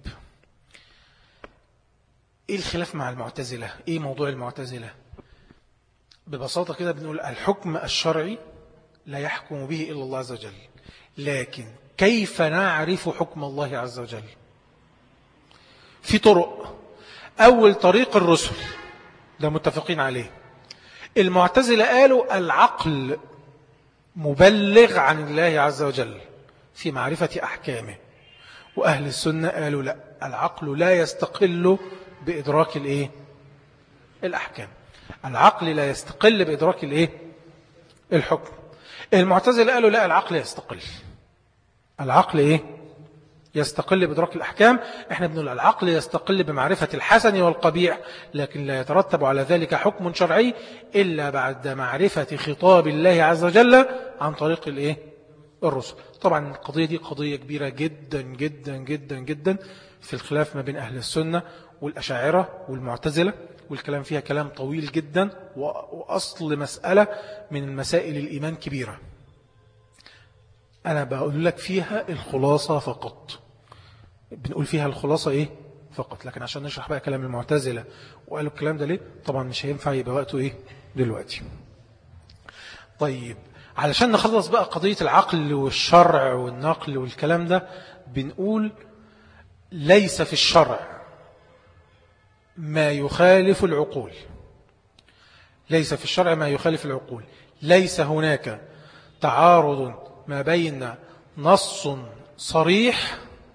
إيه الخلاف مع المعتزلة؟ إيه موضوع المعتزلة؟ ببساطة كده بنقول الحكم الشرعي لا يحكم به إلا الله عز وجل، لكن كيف نعرف حكم الله عز وجل؟ في طرق. أول طريق الرسل، ده متفقين عليه. المعتزلة قالوا العقل مبلغ عن الله عز وجل في معرفة أحكامه، وأهل السنة قالوا لا، العقل لا يستقل بإدراك الإيه؟ الأحكام. العقل لا يستقل بإدراك الإيه؟ الحكم. المعتزلة قالوا لا، العقل يستقل. العقل إيه؟ يستقل بإدراك الأحكام. إحنا بنقول العقل يستقل بمعرفة الحسن والقبيح، لكن لا يترتب على ذلك حكم شرعي إلا بعد معرفة خطاب الله عز وجل عن طريق الإيه؟ الرسل. طبعا القضية دي قضية كبيرة جدا جدا جدا جدا في الخلاف ما بين أهل السنة والأشاعرة والمعتزلة، والكلام فيها كلام طويل جدا، وأصل مسألة من مسائل الإيمان كبيرة. أنا بقول لك فيها الخلاصة فقط، بنقول فيها الخلاصة إيه فقط، لكن عشان نشرح بقى كلام المعتزلة وقالوا الكلام ده ليه طبعا مش هينفع يبقى وقته إيه دلوقتي. طيب علشان نخلص بقى قضية العقل والشرع والنقل والكلام ده، بنقول ليس في الشرع ما يخالف العقول. ليس في الشرع ما يخالف العقول. ليس هناك تعارض ما بين نص صريح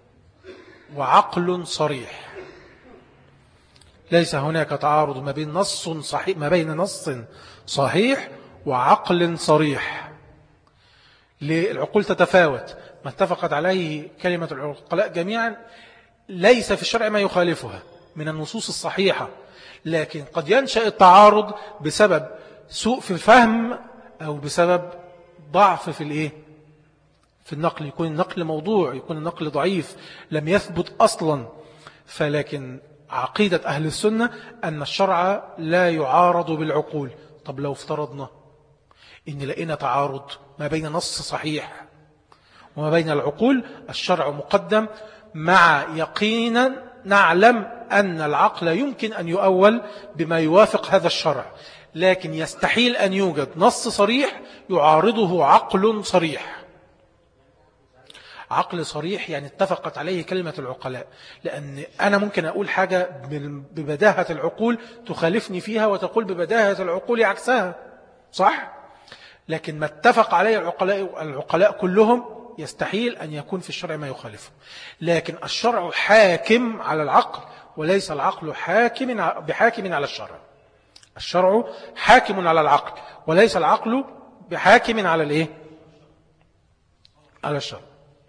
وعقل صريح. ليس هناك تعارض ما بين نص صحيح ما بين نص صحيح وعقل صريح. للعقول تتفاوت، ما اتفقت عليه كلمة العقلاء جميعا ليس في الشرع ما يخالفها من النصوص الصحيحة، لكن قد ينشأ التعارض بسبب سوء في الفهم أو بسبب ضعف في الإيه؟ في النقل. يكون النقل موضوع، يكون النقل ضعيف لم يثبت أصلا. فلكن عقيدة أهل السنة أن الشرع لا يعارض بالعقول. طب لو افترضنا إن لقينا تعارض ما بين نص صحيح وما بين العقول، الشرع مقدم مع يقينا نعلم أن العقل يمكن أن يؤول بما يوافق هذا الشرع، لكن يستحيل أن يوجد نص صريح يعارضه عقل صريح. عقل صريح يعني اتفقت عليه كلمة العقلاء، لأن أنا ممكن أقول حاجة ببداهة العقول تخالفني فيها وتقول ببداهة العقول عكسها، صح؟ لكن ما اتفق عليه العقلاء, العقلاء كلهم يستحيل أن يكون في الشرع ما يخالفه. لكن الشرع حاكم على العقل وليس العقل حاكم بحاكم على الشرع. الشرع حاكم على العقل وليس العقل بحاكم على الإيه؟ على الشرع.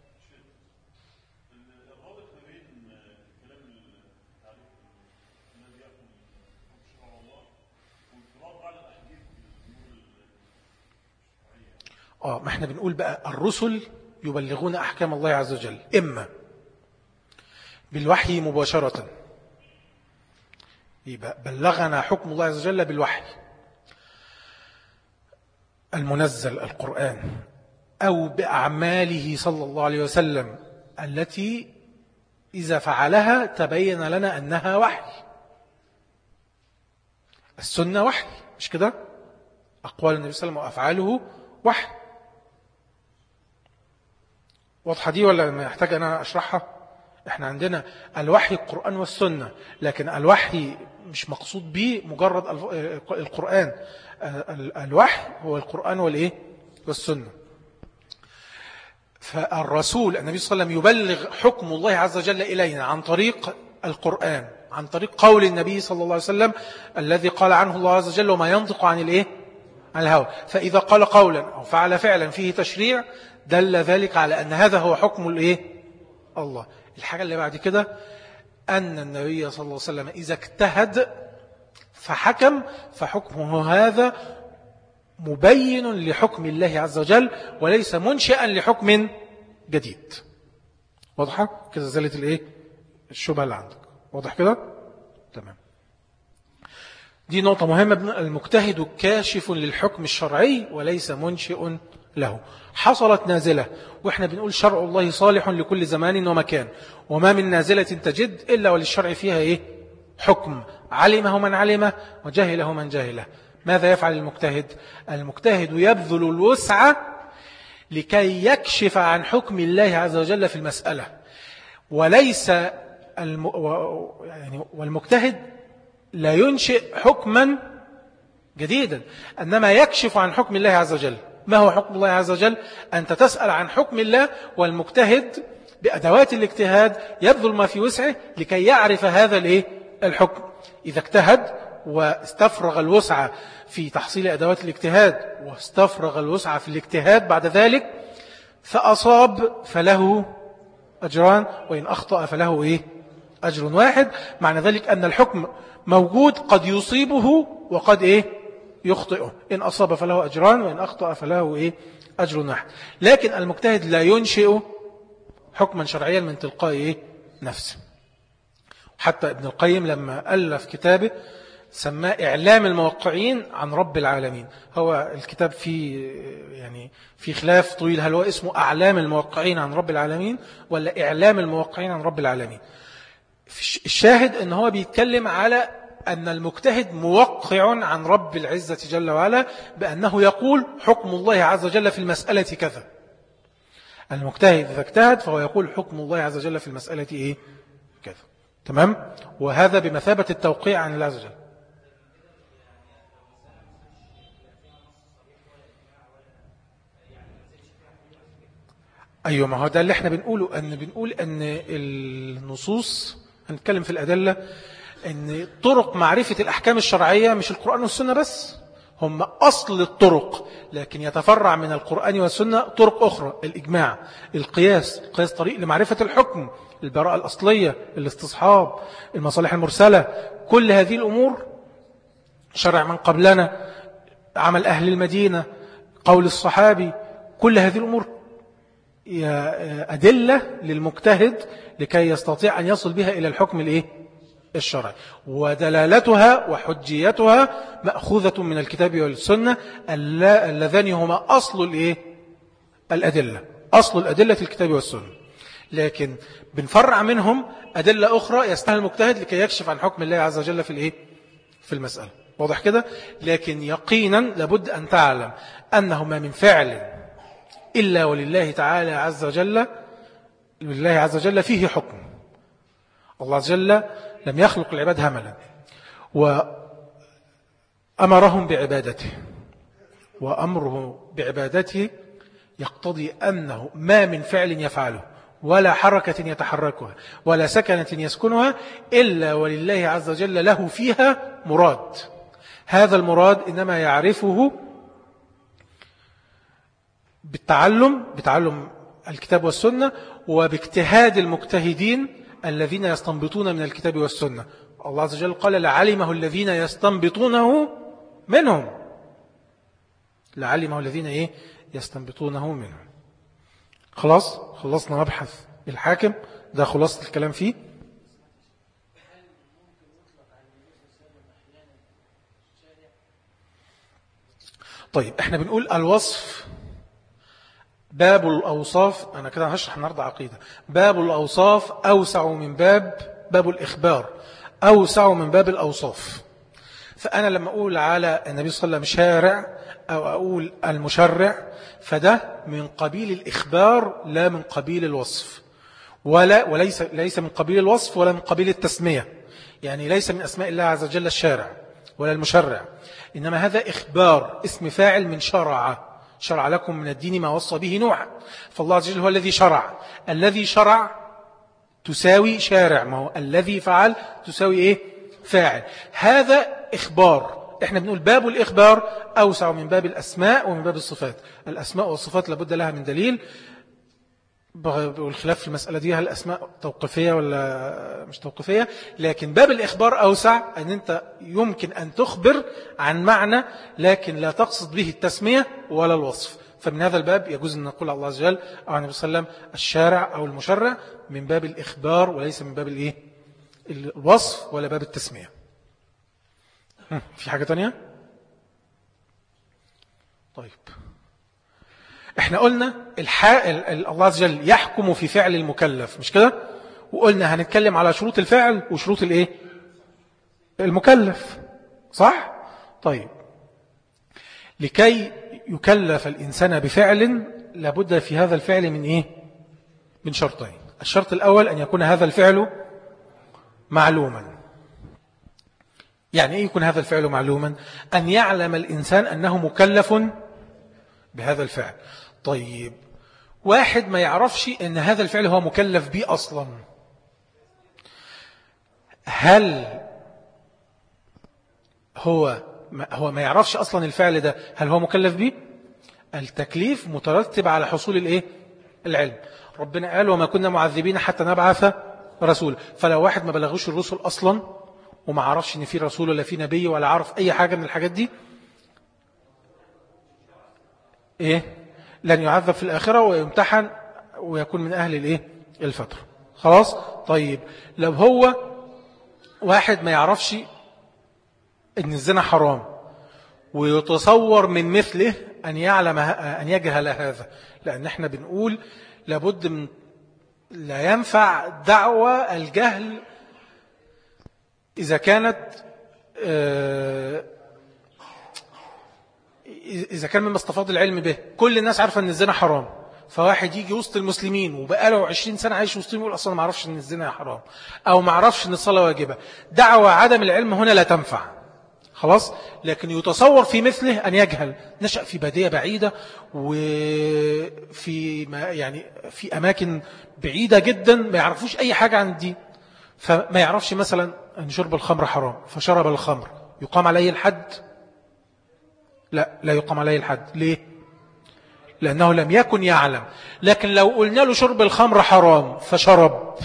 آه ما احنا بنقول بقى الرسل يبلغون أحكام الله عز وجل إما بالوحي مباشرة، يبقى بلغنا حكم الله عز وجل بالوحي المنزل القرآن، أو بأعماله صلى الله عليه وسلم التي إذا فعلها تبين لنا أنها وحي. السنة وحي، مش كده؟ أقوال النبي صلى الله عليه وسلم وأفعاله وحي. واضحة دي ولا ما يحتاج أنا أشرحها؟ إحنا عندنا الوحي القرآن والسنة، لكن الوحي مش مقصود به مجرد القرآن. الوحي هو القرآن والإيه؟ والسنة. فالرسول النبي صلى الله عليه وسلم يبلغ حكم الله عز وجل إلينا عن طريق القرآن، عن طريق قول النبي صلى الله عليه وسلم الذي قال عنه الله عز وجل وما ينطق عن الإيه؟ عن الهوى. فإذا قال قولا أو فعل فعلا فيه تشريع دل ذلك على أن هذا هو حكم الإيه؟ الله. الحاجة اللي بعد كده أن النبي صلى الله عليه وسلم إذا اجتهد فحكم فحكمه هذا مبين لحكم الله عز وجل وليس منشئا لحكم جديد. واضحة؟ كده زالت الإيه؟ الشبهة اللي عندك. واضح كده؟ تمام. دي نقطة مهمة. المجتهد كاشف للحكم الشرعي وليس منشئ له. حصلت نازلة، وإحنا بنقول شرع الله صالح لكل زمان ومكان، وما من نازلة تجد إلا وللشرع فيها إيه؟ حكم، علمه من علمه وجهله من جهله. ماذا يفعل المجتهد؟ المجتهد يبذل الوسع لكي يكشف عن حكم الله عز وجل في المسألة، وليس الم... و... يعني والمجتهد لا ينشئ حكما جديدا، إنما يكشف عن حكم الله عز وجل. ما هو حكم الله عز وجل؟ أنت تسأل عن حكم الله، والمجتهد بأدوات الاجتهاد يبذل ما في وسعه لكي يعرف هذا الإيه؟ الحكم. إذا اجتهد واستفرغ الوسع في تحصيل أدوات الاجتهاد واستفرغ الوسع في الاجتهاد بعد ذلك فأصاب فله أجران، وإن أخطأ فله إيه؟ أجر واحد. معنى ذلك أن الحكم موجود، قد يصيبه وقد إيه؟ يخطئه. إن أصاب فله أجران وإن أخطأ فله إيه؟ أجر واحد. لكن المجتهد لا ينشئ حكما شرعيا من تلقاء إيه؟ نفسه. حتى ابن القيم لما ألف كتابه سماه إعلام الموقعين عن رب العالمين. هو الكتاب فيه يعني في خلاف طويل، هل هو اسمه أعلام الموقعين عن رب العالمين ولا إعلام الموقعين عن رب العالمين؟ الشاهد أنه هو بيتكلم على أن المجتهد موقع عن رب العزة جل وعلا بأنه يقول حكم الله عز وجل في المسألة كذا. المجتهد إذا اجتهد فهو يقول حكم الله عز وجل في المسألة إيه؟ كذا. تمام؟ وهذا بمثابة التوقيع عن الله عز وجل. أيوة، ما هو ده اللي احنا بنقوله، أن بنقول أن النصوص، هنتكلم في الأدلة، أن طرق معرفة الأحكام الشرعية مش القرآن والسنة بس، هم أصل الطرق، لكن يتفرع من القرآن والسنة طرق أخرى. الإجماع، القياس، القياس طريق لمعرفة الحكم، البراءة الأصلية، الاستصحاب، المصالح المرسلة، كل هذه الأمور شرع من قبلنا، عمل أهل المدينة، قول الصحابي، كل هذه الأمور أدلة للمجتهد لكي يستطيع أن يصل بها إلى الحكم الإيه؟ الشرعي، ودلالتها وحجيتها مأخوذة من الكتاب والسنة اللذان هما أصل الإيه؟ الأدلة، أصل الأدلة في الكتاب والسنة. لكن بنفرع منهم أدلة أخرى يستهل المجتهد لكي يكشف عن حكم الله عز وجل في الإيه؟ في المسألة. واضح كده؟ لكن يقينا لابد أن تعلم أنه ما من فعل إلا ولله تعالى عز وجل لله عز وجل فيه حكم. الله عز وجل لم يخلق العباد هملا، وأمرهم بعبادته، وأمره بعبادته يقتضي أنه ما من فعل يفعله ولا حركة يتحركها ولا سكنة يسكنها إلا ولله عز وجل له فيها مراد. هذا المراد إنما يعرفه بالتعلم، بتعلم الكتاب والسنة، وباجتهاد المجتهدين الذين يستنبطون من الكتاب والسنة. الله عز وجل قال لعلمه الذين يستنبطونه منهم، لعلمه الذين إيه؟ يستنبطونه منهم. خلاص خلصنا مبحث الحاكم، ده خلاصة الكلام فيه. طيب احنا بنقول الوصف باب الأوصاف، أنا كده هشرح النهاردة عقيدة. باب الأوصاف أوسع من باب باب الإخبار أوسع من باب الأوصاف. فأنا لما أقول على النبي صلى الله عليه وسلم شارع أو أقول المشرع، فده من قبيل الإخبار لا من قبيل الوصف، ولا وليس ليس من قبيل الوصف ولا من قبيل التسمية. يعني ليس من أسماء الله عز وجل الشارع ولا المشرع، إنما هذا إخبار، اسم فاعل من شرع. شرع لكم من الدين ما وصى به نوح، فالله عز وجل هو الذي شرع. الذي شرع تساوي شارع، ما هو الذي فعل تساوي إيه؟ فاعل. هذا إخبار. إحنا بنقول باب الإخبار أوسع من باب الأسماء ومن باب الصفات. الأسماء والصفات لابد لها من دليل، والخلاف في المسألة دي هل الأسماء توقفية ولا مش توقفية. لكن باب الإخبار أوسع، أن أنت يمكن أن تخبر عن معنى لكن لا تقصد به التسمية ولا الوصف. فمن هذا الباب يجوز أن نقول الله عز وجل أو النبي صلى الله عليه وسلم الشارع أو المشرع من باب الإخبار وليس من باب الإيه؟ الوصف ولا باب التسمية. في حاجة تانية؟ طيب احنا قلنا الحائل الله عز وجل يحكم في فعل المكلف مش كده؟ وقلنا هنتكلم على شروط الفعل وشروط الايه؟ المكلف صح؟ طيب لكي يكلف الإنسان بفعل لابد في هذا الفعل من إيه؟ من شرطين. الشرط الأول أن يكون هذا الفعل معلوما. يعني إيه يكون هذا الفعل معلوما؟ أن يعلم الإنسان أنه مكلف بهذا الفعل. طيب واحد ما يعرفش أن هذا الفعل هو مكلف به أصلا، هل هو هو ما يعرفش أصلا الفعل ده هل هو مكلف به؟ التكليف مترتب على حصول الايه؟ العلم. ربنا قال وما كنا معذبين حتى نبعث رسول. فلو واحد ما بلغوش الرسل أصلا وما عرفش ان في رسول ولا في نبي ولا عرف أي حاجة من الحاجات دي إيه؟ لن يعذب في الآخرة ويمتحن ويكون من أهل الإيه؟ الفترة. خلاص؟ طيب لو هو واحد ما يعرفش ان الزنا حرام ويتصور من مثله أن يعلم أن يجهل هذا، لأن احنا بنقول لابد من لا ينفع دعوة الجهل إذا كانت إذا كان مما استفاض العلم به. كل الناس عارفة أن الزنا حرام، فواحد يجي وسط المسلمين وبقاله عشرين سنة عايش وسطهم يقول أصلا ما عرفش أن الزنا حرام أو ما عرفش أن الصلاة واجبة. دعوة عدم العلم هنا لا تنفع. خلاص؟ لكن يتصور في مثله أن يجهل، نشأ في بادية بعيدة وفي ما يعني في أماكن بعيدة جدا ما يعرفوش أي حاجة عن الدين، فما يعرفش مثلا أن شرب الخمر حرام فشرب الخمر، يقام عليه الحد؟ لا لا يقام عليه الحد. ليه؟ لأنه لم يكن يعلم. لكن لو قلنا له شرب الخمر حرام فشرب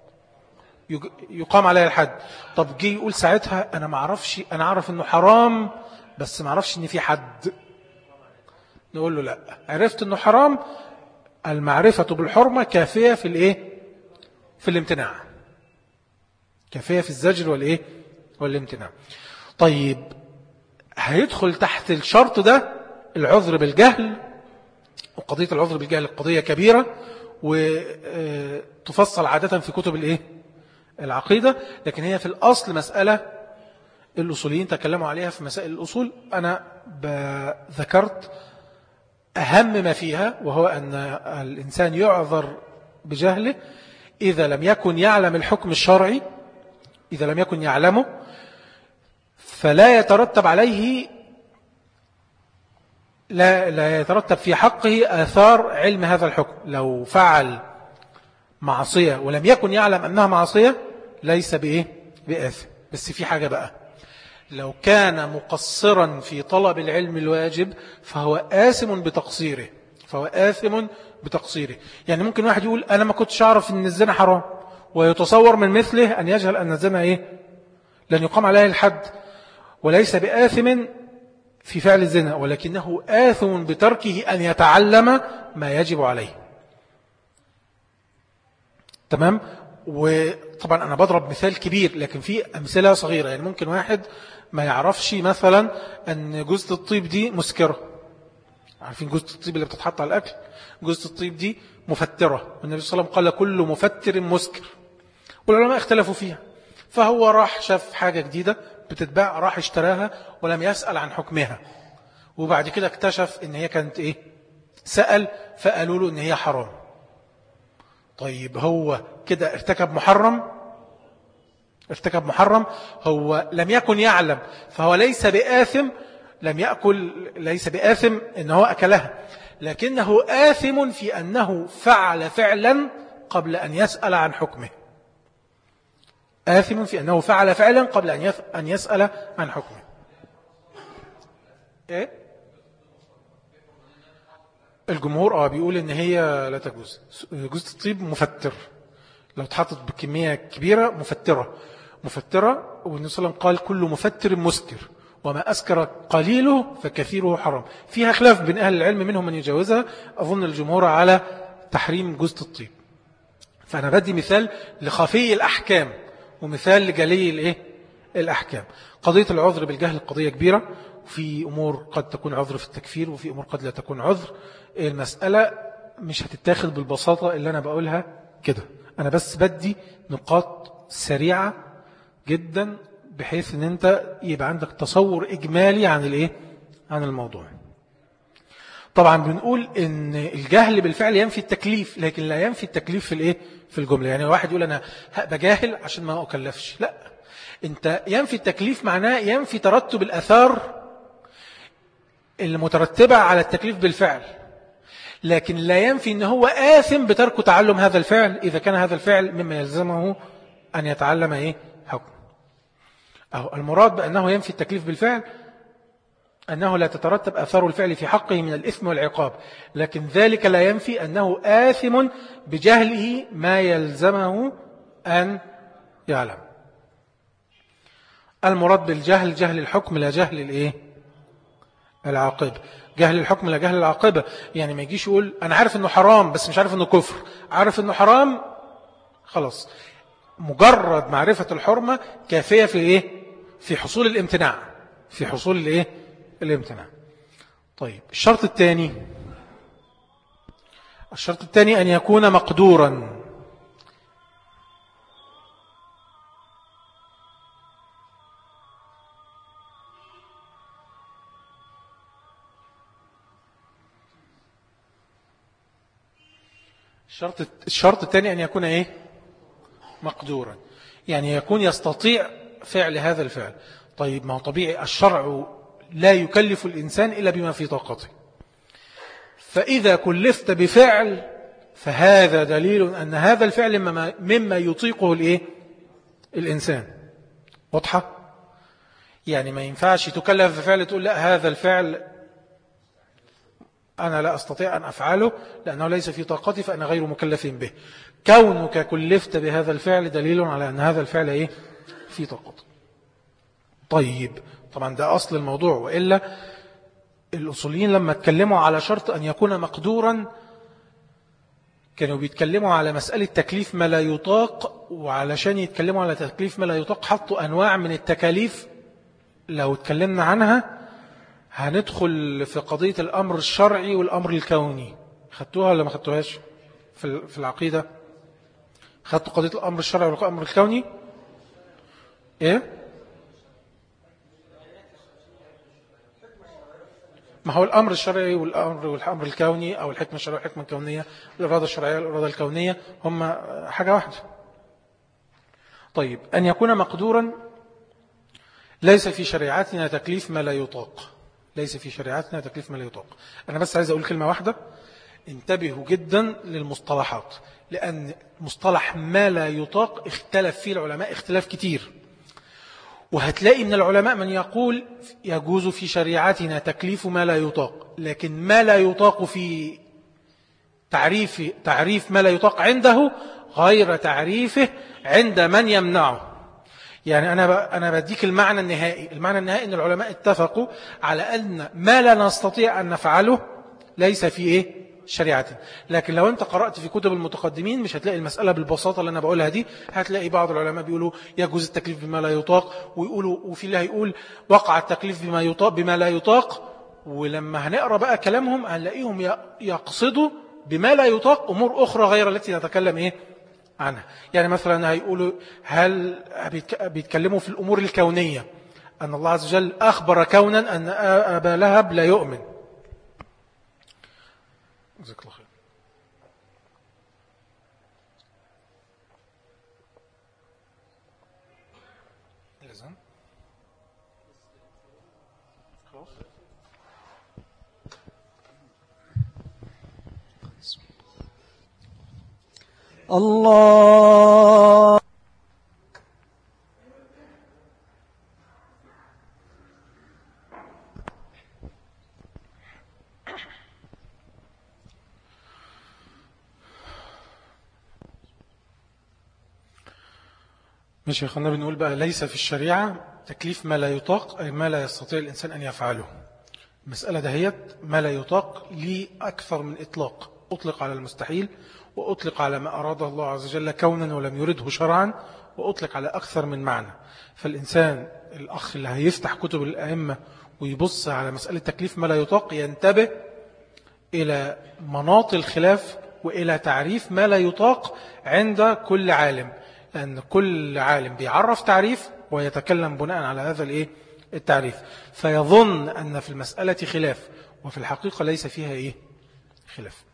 يقام عليه الحد. طب جي يقول ساعتها أنا ما أعرفش، أنا أعرف أنه حرام بس ما أعرفش أن في حد، نقول له لا، عرفت أنه حرام، المعرفة بالحرمة كافية في الإيه؟ في الامتناع، كافية في الزجر والإيه؟ والامتناع. طيب هيدخل تحت الشرط ده العذر بالجهل، وقضية العذر بالجهل قضية كبيرة وتفصل عادة في كتب الإيه؟ العقيدة، لكن هي في الأصل مسألة الأصوليين تكلموا عليها في مسائل الأصول. أنا ذكرت أهم ما فيها، وهو أن الإنسان يعذر بجهله إذا لم يكن يعلم الحكم الشرعي، إذا لم يكن يعلمه فلا يترتب عليه لا, لا يترتب في حقه آثار علم هذا الحكم. لو فعل معصية ولم يكن يعلم أنها معصية ليس بإيه؟ بآثم. بس في حاجة بقى، لو كان مقصرا في طلب العلم الواجب فهو آثم بتقصيره، فهو آثم بتقصيره. يعني ممكن واحد يقول أنا ما كنتش أعرف أن الزنا حرام، ويتصور من مثله أن يجهل أن الزنا إيه؟ لن يقام عليه الحد، وليس بآثم في فعل الزنا، ولكنه آثم بتركه أن يتعلم ما يجب عليه. تمام؟ وطبعا أنا بضرب مثال كبير لكن في أمثلة صغيرة. يعني ممكن واحد ما يعرفش مثلا أن جوزة الطيب دي مسكرة. عارفين جوزة الطيب اللي بتتحط على الأكل؟ جوزة الطيب دي مفترة، والنبي صلى الله عليه وسلم قال كل مفتر مسكر، والعلماء اختلفوا فيها. فهو راح شاف حاجة جديدة بتتباع راح اشتراها ولم يسأل عن حكمها، وبعد كده اكتشف ان هي كانت ايه؟ سأل فقالوا له ان هي حرام. طيب هو كده ارتكب محرم؟ ارتكب محرم. هو لم يكن يعلم فهو ليس بآثم، لم يأكل، ليس بآثم ان هو أكلها، لكنه آثم في أنه فعل فعلا قبل أن يسأل عن حكمه. آثم في أنه فعل فعلا قبل أن يسأل عن حكمه. إيه؟ الجمهور آه بيقول إن هي لا تجوز. جوزة الطيب مفتر، لو اتحطت بكمية كبيرة مفترة مفترة والنبي صلى الله عليه وسلم قال كل مفتر مسكر وما أسكر قليله فكثيره حرام. فيها خلاف بين أهل العلم، منهم من يجوزها، أظن الجمهور على تحريم جوزة الطيب. فأنا بدي مثال لخفي الأحكام ومثال لجلي الإيه؟ الأحكام. قضية العذر بالجهل قضية كبيرة، وفي أمور قد تكون عذر في التكفير وفي أمور قد لا تكون عذر. المسألة مش هتتاخد بالبساطة اللي أنا بقولها كده، أنا بس بدي نقاط سريعة جدا بحيث أن أنت يبقى عندك تصور إجمالي عن الإيه؟ عن الموضوع. طبعا بنقول ان الجهل بالفعل ينفي التكليف، لكن لا ينفي التكليف في الايه؟ في الجملة. يعني واحد يقول انا هبقى جاهل عشان ما اكلفش، لا، انت ينفي التكليف معناه ينفي ترتب الاثار المترتبة على التكليف بالفعل، لكن لا ينفي ان هو آثم بترك تعلم هذا الفعل اذا كان هذا الفعل مما يلزمه ان يتعلم ايه؟ حكم. أو المراد بأنه ينفي التكليف بالفعل أنه لا تترتب آثار الفعل في حقه من الإثم والعقاب، لكن ذلك لا ينفي أنه آثم بجهله ما يلزمه أن يعلم. المراد بالجهل جهل الحكم لا جهل الإيه؟ العاقبة. جهل الحكم لا جهل العاقبة، يعني ما يجيش يقول أنا عارف أنه حرام بس مش عارف أنه كفر، عارف أنه حرام خلاص، مجرد معرفة الحرمة كافية في إيه؟ في حصول الامتناع، في حصول الإيه؟ الامتناع. طيب الشرط الثاني، الشرط الثاني أن يكون مقدورا. الشرط الشرط الثاني أن يكون إيه؟ مقدورا، يعني يكون يستطيع فعل هذا الفعل. طيب ما هو طبيعي الشرع لا يكلف الإنسان إلا بما في طاقته، فإذا كلفت بفعل فهذا دليل أن هذا الفعل مما يطيقه الإيه؟ الإنسان. واضحة؟ يعني ما ينفعش تكلف بفعل تقول لا هذا الفعل أنا لا أستطيع أن أفعله لأنه ليس في طاقتي فأنا غير مكلف به. كونك كلفت بهذا الفعل دليل على أن هذا الفعل إيه؟ في طاقتك. طيب طبعا ده أصل الموضوع، وإلا الأصوليين لما اتكلموا على شرط أن يكون مقدورا كانوا بيتكلموا على مسألة تكليف ما لا يطاق، وعلشان يتكلموا على تكليف ما لا يطاق حطوا أنواع من التكاليف لو اتكلمنا عنها هندخل في قضية الأمر الشرعي والأمر الكوني. خدتوها ولا ما خدتوهاش في العقيدة؟ خدتوا قضية الأمر الشرعي والأمر الكوني؟ إيه؟ ما هو الأمر الشرعي والأمر والأمر الكوني أو الحكمة الشرعية والحكمة الكونية، الإرادة الشرعية والإرادة الكونية هم حاجة واحدة. طيب أن يكون مقدورا، ليس في شريعتنا تكليف ما لا يطاق، ليس في شريعتنا تكليف ما لا يطاق. أنا بس عايز أقول كلمة واحدة، انتبهوا جدا للمصطلحات، لأن مصطلح ما لا يطاق اختلف فيه العلماء اختلاف كتير، وهتلاقي من العلماء من يقول يجوز في شريعتنا تكليف ما لا يطاق، لكن ما لا يطاق في تعريف تعريف ما لا يطاق عنده غير تعريفه عند من يمنعه. يعني أنا أنا بديك المعنى النهائي، المعنى النهائي أن العلماء اتفقوا على أن ما لا نستطيع أن نفعله ليس في إيه؟ شريعتنا. لكن لو أنت قرأت في كتب المتقدمين مش هتلاقي المسألة بالبساطة اللي أنا بقولها دي، هتلاقي بعض العلماء بيقولوا يجوز التكليف بما لا يطاق، ويقولوا وفي الله يقول وقع التكليف بما يطاق بما لا يطاق. ولما هنقرأ بقى كلامهم هنلاقيهم يقصدوا بما لا يطاق أمور أخرى غير التي نتكلم إيه عنها. يعني مثلا هيقولوا هل بيتكلموا في الأمور الكونية أن الله عز وجل أخبر كونا أن أبا لهب لا يؤمن. جزاك الله خير. لازم الله. ماشي يا اخوانا، بنقول بقى ليس في الشريعة تكليف ما لا يطاق، أي ما لا يستطيع الإنسان أن يفعله. المسألة دهيت ما لا يطاق لي أكثر من إطلاق، أطلق على المستحيل وأطلق على ما أراده الله عز وجل كونا ولم يرده شرعا، وأطلق على أكثر من معنى. فالإنسان الأخ اللي هيفتح كتب الأئمة ويبص على مسألة تكليف ما لا يطاق ينتبه إلى مناط الخلاف وإلى تعريف ما لا يطاق عند كل عالم، لأن كل عالم بيعرف تعريف ويتكلم بناء على هذا الإيه التعريف، فيظن أن في المسألة خلاف وفي الحقيقة ليس فيها إيه خلاف.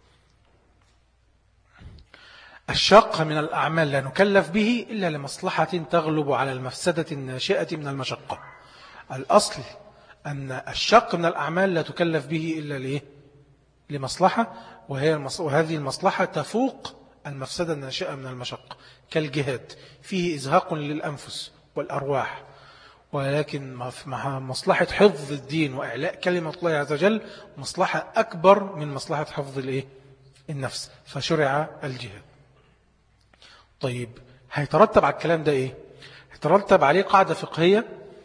الشق من الأعمال لا نكلف به إلا لمصلحة تغلب على المفسدة الناشئة من المشقة. الأصل أن الشق من الأعمال لا تكلف به إلا ليه؟ لمصلحة، وهي المص... وهذه المصلحة تفوق المفسدة الناشئة من المشقة، كالجهاد فيه إزهاق للأنفس والأرواح، ولكن مع مصلحة حفظ الدين وإعلاء كلمة الله عز وجل مصلحة أكبر من مصلحة حفظ الإيه؟ النفس، فشرع الجهاد. طيب هيترتب على الكلام ده إيه؟ هيترتب عليه قاعدة فقهية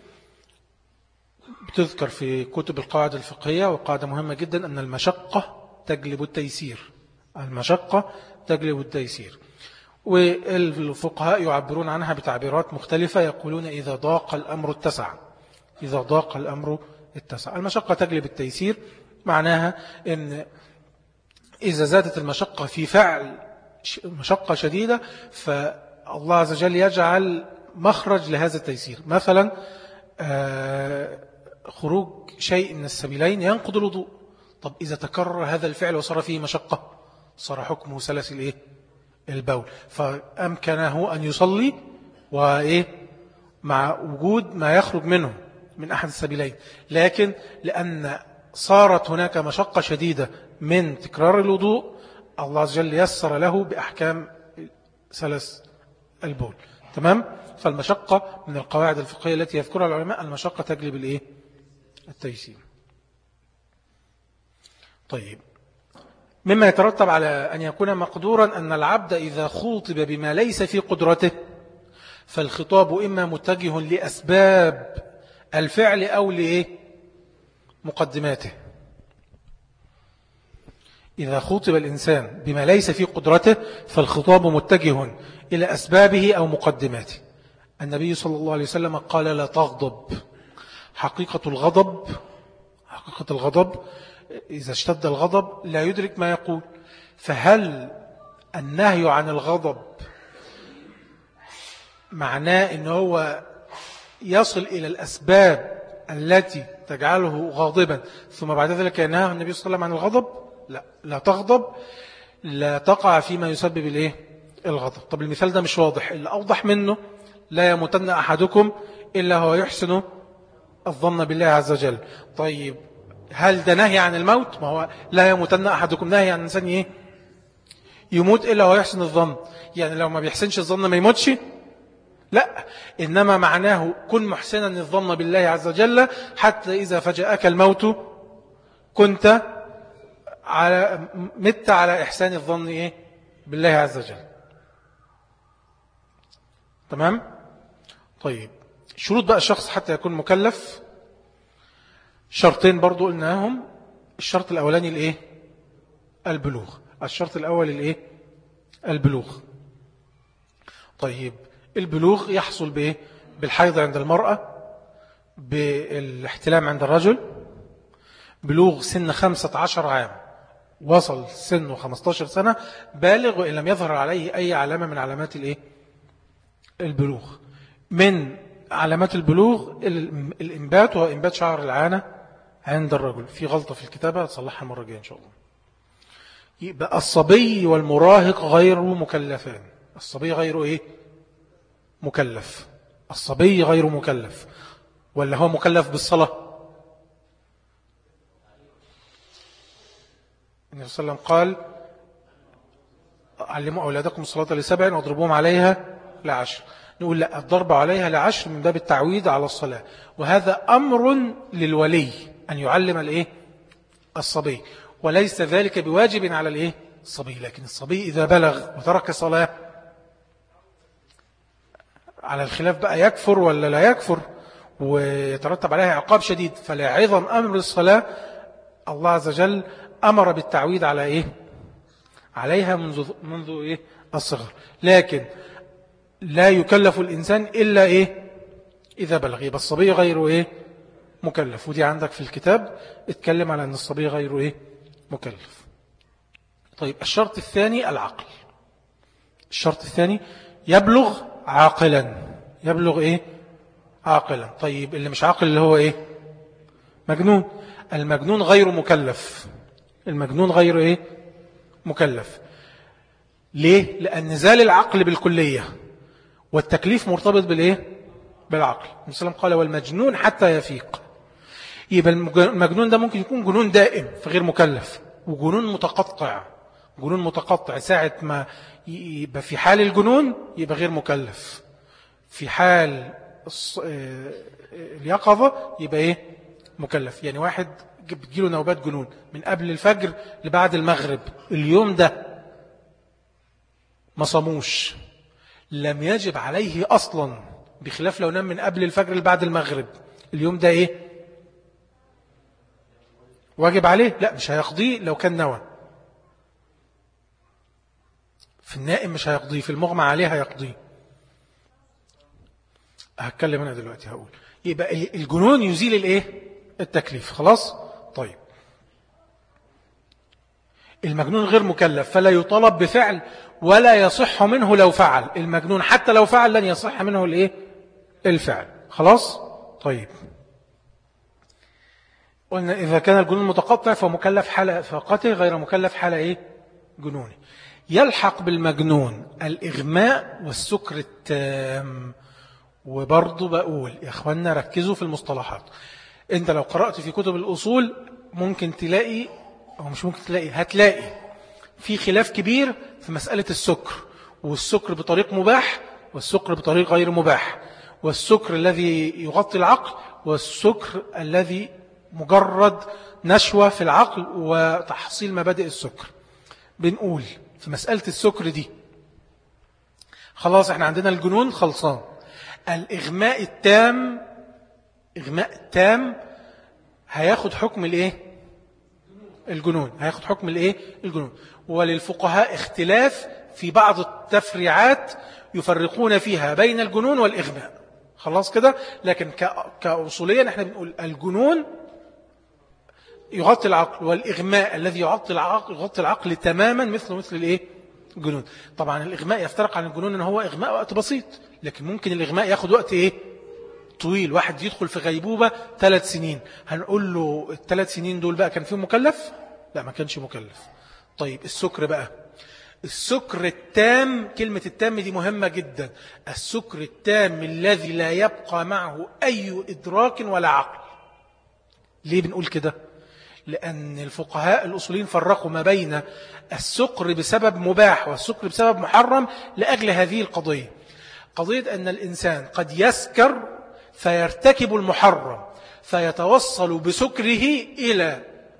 بتذكر في كتب القواعد الفقهية، وقاعدة مهمة جدا، أن المشقة تجلب التيسير. المشقة تجلب التيسير، والفقهاء يعبرون عنها بتعبيرات مختلفة، يقولون إذا ضاق الأمر اتسع. إذا ضاق الأمر اتسع. المشقة تجلب التيسير معناها أن إذا زادت المشقة في فعل مشقة شديدة فالله عز وجل يجعل مخرج لهذا التيسير. مثلا خروج شيء من السبيلين ينقض الوضوء. طب إذا تكرر هذا الفعل وصار فيه مشقة صار حكمه سلس الإيه؟ البول، فأمكنه أن يصلي وإيه مع وجود ما يخرج منه من أحد السبيلين. لكن لأن صارت هناك مشقة شديدة من تكرار الوضوء الله عز وجل يسر له بأحكام سلس البول. تمام؟ فالمشقة من القواعد الفقهية التي يذكرها العلماء، المشقة تجلب الإيه؟ التيسير. طيب مما يترتب على أن يكون مقدورا أن العبد إذا خوطب بما ليس في قدرته فالخطاب إما متجه لأسباب الفعل أو لإيه؟ مقدماته. إذا خوطب الإنسان بما ليس في قدرته فالخطاب متجه إلى أسبابه أو مقدماته. النبي صلى الله عليه وسلم قال لا تغضب. حقيقة الغضب حقيقة الغضب إذا اشتد الغضب لا يدرك ما يقول. فهل النهي عن الغضب معناه إنه هو يصل إلى الأسباب التي تجعله غاضبا ثم بعد ذلك ينهى النبي صلى الله عليه وسلم عن الغضب؟ لا، لا تغضب، لا تقع فيما يسبب الايه الغضب. طب المثال ده مش واضح، اللي أوضح منه لا يموتن أحدكم إلا هو يحسن الظن بالله عز وجل. طيب هل ده نهي عن الموت؟ ما هو لا يموتن أحدكم نهي عن الإنسان إيه؟ يموت إلا هو يحسن الظن، يعني لو ما بيحسنش الظن ما يموتش؟ لا، إنما معناه كن محسنا الظن بالله عز وجل حتى إذا فجأك الموت كنت على مت على إحسان الظن إيه؟ بالله عز وجل. تمام؟ طيب شروط بقى الشخص حتى يكون مكلف شرطين برضو قلناهم. الشرط الأولاني الإيه؟ البلوغ. الشرط الأول الإيه؟ البلوغ. طيب البلوغ يحصل بإيه؟ بالحيض عند المرأة، بالاحتلام عند الرجل، بلوغ سن خمسة عشر عام، وصل سنه خمسة عشر سنة بالغ وإن لم يظهر عليه أي علامة من علامات الإيه؟ البلوغ. من علامات البلوغ الإنبات، وهو إنبات شعر العانة عند الرجل. في غلطة في الكتابة تصلحها المرة الجاية إن شاء الله. يبقى الصبي والمراهق غير مكلفان. الصبي غير إيه؟ مكلف. الصبي غير مكلف، ولا هو مكلف بالصلاة؟ النبي صلى الله عليه وسلم قال علموا أولادكم الصلاة لسبع واضربوهم عليها لعشر. نقول لا، الضرب عليها لعشر من باب التعويد على الصلاة، وهذا أمر للولي أن يعلم الإيه؟ الصبي، وليس ذلك بواجب على الإيه؟ الصبي. لكن الصبي إذا بلغ وترك صلاة على الخلاف بقى يكفر ولا لا يكفر، ويترتب عليها عقاب شديد. فلعظم أمر الصلاة الله عز وجل أمر بالتعويد على إيه؟ عليها منذ منذ إيه؟ الصغر. لكن لا يكلف الإنسان إلا إيه إذا بلغ. يبقى الصبي غير إيه مكلف، ودي عندك في الكتاب اتكلم على أن الصبي غير إيه مكلف. طيب الشرط الثاني العقل. الشرط الثاني يبلغ عاقلا. يبلغ إيه عاقلا. طيب اللي مش عاقل اللي هو إيه مجنون. المجنون غير مكلف. المجنون غير إيه مكلف. ليه؟ لأن زال العقل بالكلية، والتكليف مرتبط بالإيه بالعقل. النبي قال والمجنون حتى يفيق. يبقى المجنون ده ممكن يكون جنون دائم فغير مكلف، وجنون متقطع. جنون متقطع ساعة ما يبقى في حال الجنون يبقى غير مكلف، في حال اليقظة يبقى إيه مكلف. يعني واحد بتجيله نوبات جنون من قبل الفجر لبعد المغرب، اليوم ده ما صاموش، لم يجب عليه أصلا، بخلاف لو نام من قبل الفجر لبعد المغرب، اليوم ده إيه واجب عليه؟ لا مش هيقضيه. لو كان نوى في النائم مش هيقضيه، في المغمى عليه هيقضيه. هتكلم أنا دلوقتي هقول. يبقى الجنون يزيل الإيه التكليف. خلاص. طيب المجنون غير مكلف فلا يطالب بفعل ولا يصح منه لو فعل. المجنون حتى لو فعل لن يصح منه الإيه الفعل. خلاص. طيب قلنا إذا كان الجنون متقطع فمكلف حالة فقته غير مكلف حالة إيه جنوني. يلحق بالمجنون الإغماء والسكر التام. وبرضو بقول يا أخوانا ركزوا في المصطلحات. أنت لو قرأت في كتب الأصول ممكن تلاقي، أو مش ممكن تلاقي، هتلاقي في خلاف كبير في مسألة السكر، والسكر بطريق مباح والسكر بطريق غير مباح، والسكر الذي يغطي العقل والسكر الذي مجرد نشوة في العقل وتحصيل مبادئ السكر. بنقول في مسألة السكر دي خلاص احنا عندنا الجنون خلصان. الإغماء التام، إغماء تام هياخد حكم الايه الجنون، هياخد حكم الايه الجنون. وللفقهاء اختلاف في بعض التفريعات يفرقون فيها بين الجنون والإغماء. خلاص كده. لكن كأصوليا احنا بنقول الجنون يغطي العقل، والإغماء الذي يغطي العقل يغطي العقل تماما مثل مثل الايه الجنون. طبعا الإغماء يفترق عن الجنون ان هو إغماء وقت بسيط، لكن ممكن الإغماء ياخد وقت ايه طويل. واحد يدخل في غيبوبة ثلاث سنين، هنقول له الثلاث سنين دول بقى كان فيه مكلف؟ لا ما كانش مكلف. طيب السكر بقى، السكر التام، كلمة التام دي مهمة جدا. السكر التام الذي لا يبقى معه أي إدراك ولا عقل. ليه بنقول كده؟ لأن الفقهاء الأصوليين فرقوا ما بين السكر بسبب مباح والسكر بسبب محرم لأجل هذه القضية. قضية أن الإنسان قد يسكر فيرتكب المحرم فيتوصل بسكره إلى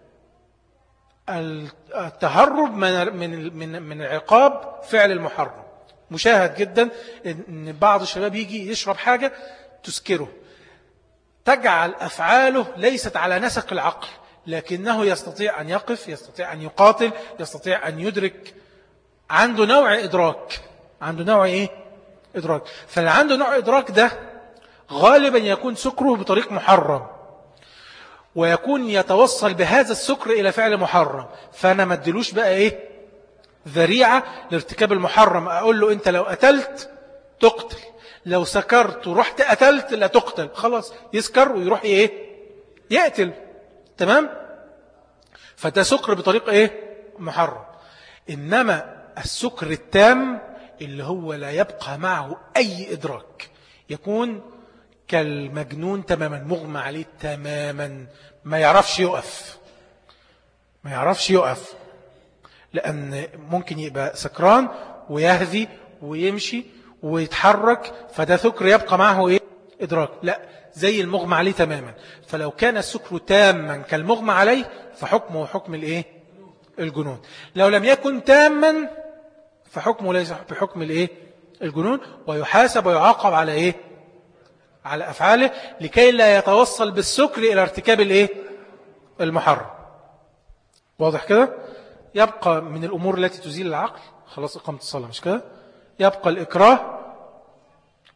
التهرب من من من من عقاب فعل المحرم. مشاهد جدا ان بعض الشباب يجي يشرب حاجة تسكره، تجعل أفعاله ليست على نسق العقل، لكنه يستطيع أن يقف، يستطيع أن يقاتل، يستطيع أن يدرك، عنده نوع إدراك، عنده نوع إيه إدراك. فاللي عنده نوع إدراك ده غالبا يكون سكره بطريق محرم، ويكون يتوصل بهذا السكر إلى فعل محرم. فأنا ما ادلوش بقى إيه ذريعة لارتكاب المحرم. أقول له أنت لو قتلت تقتل، لو سكرت ورحت قتلت لا تقتل. خلاص يسكر ويروح إيه يقتل. تمام. فده سكر بطريق إيه محرم. إنما السكر التام اللي هو لا يبقى معه أي إدراك، يكون كالمجنون تماما، مغمى عليه تماما، ما يعرفش يقف، ما يعرفش يقف. لأن ممكن يبقى سكران ويهذي ويمشي ويتحرك، فده سكر يبقى معه إيه إدراك. لا، زي المغمى عليه تماما. فلو كان السكر تاما كالمغمى عليه فحكمه حكم الإيه الجنون. لو لم يكن تاما فحكمه ليس بحكم الإيه الجنون، ويحاسب ويعاقب على إيه على أفعاله لكي لا يتوصل بالسكر إلى ارتكاب الإيه المحرم. واضح كده؟ يبقى من الأمور التي تزيل العقل خلاص إقامة الصلاة، مش كده؟ يبقى الإكراه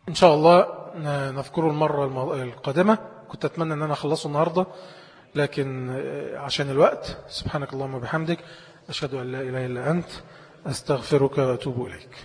إن شاء الله نذكره المرة القادمة. كنت أتمنى أن أنا أخلصه النهاردة، لكن عشان الوقت. سبحانك اللهم وبحمدك، أشهد أن لا إله إلا أنت، أستغفرك وأتوب إليك.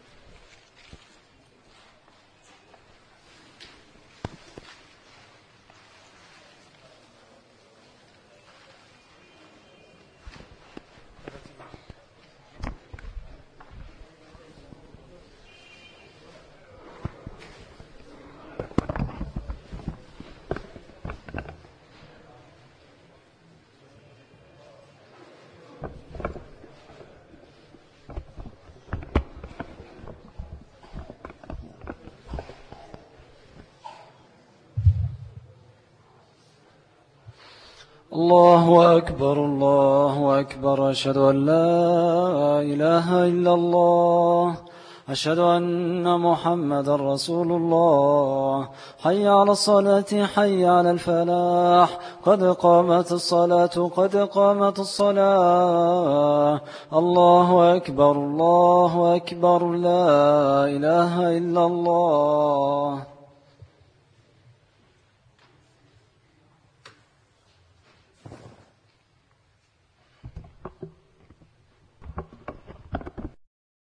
الله أكبر الله أكبر، أشهد أن لا إله إلا الله، أشهد أن محمد رسول الله. حي على الصلاة حي على الفلاح، قد قامت الصلاة قد قامت الصلاة. الله أكبر الله أكبر، لا إله إلا الله.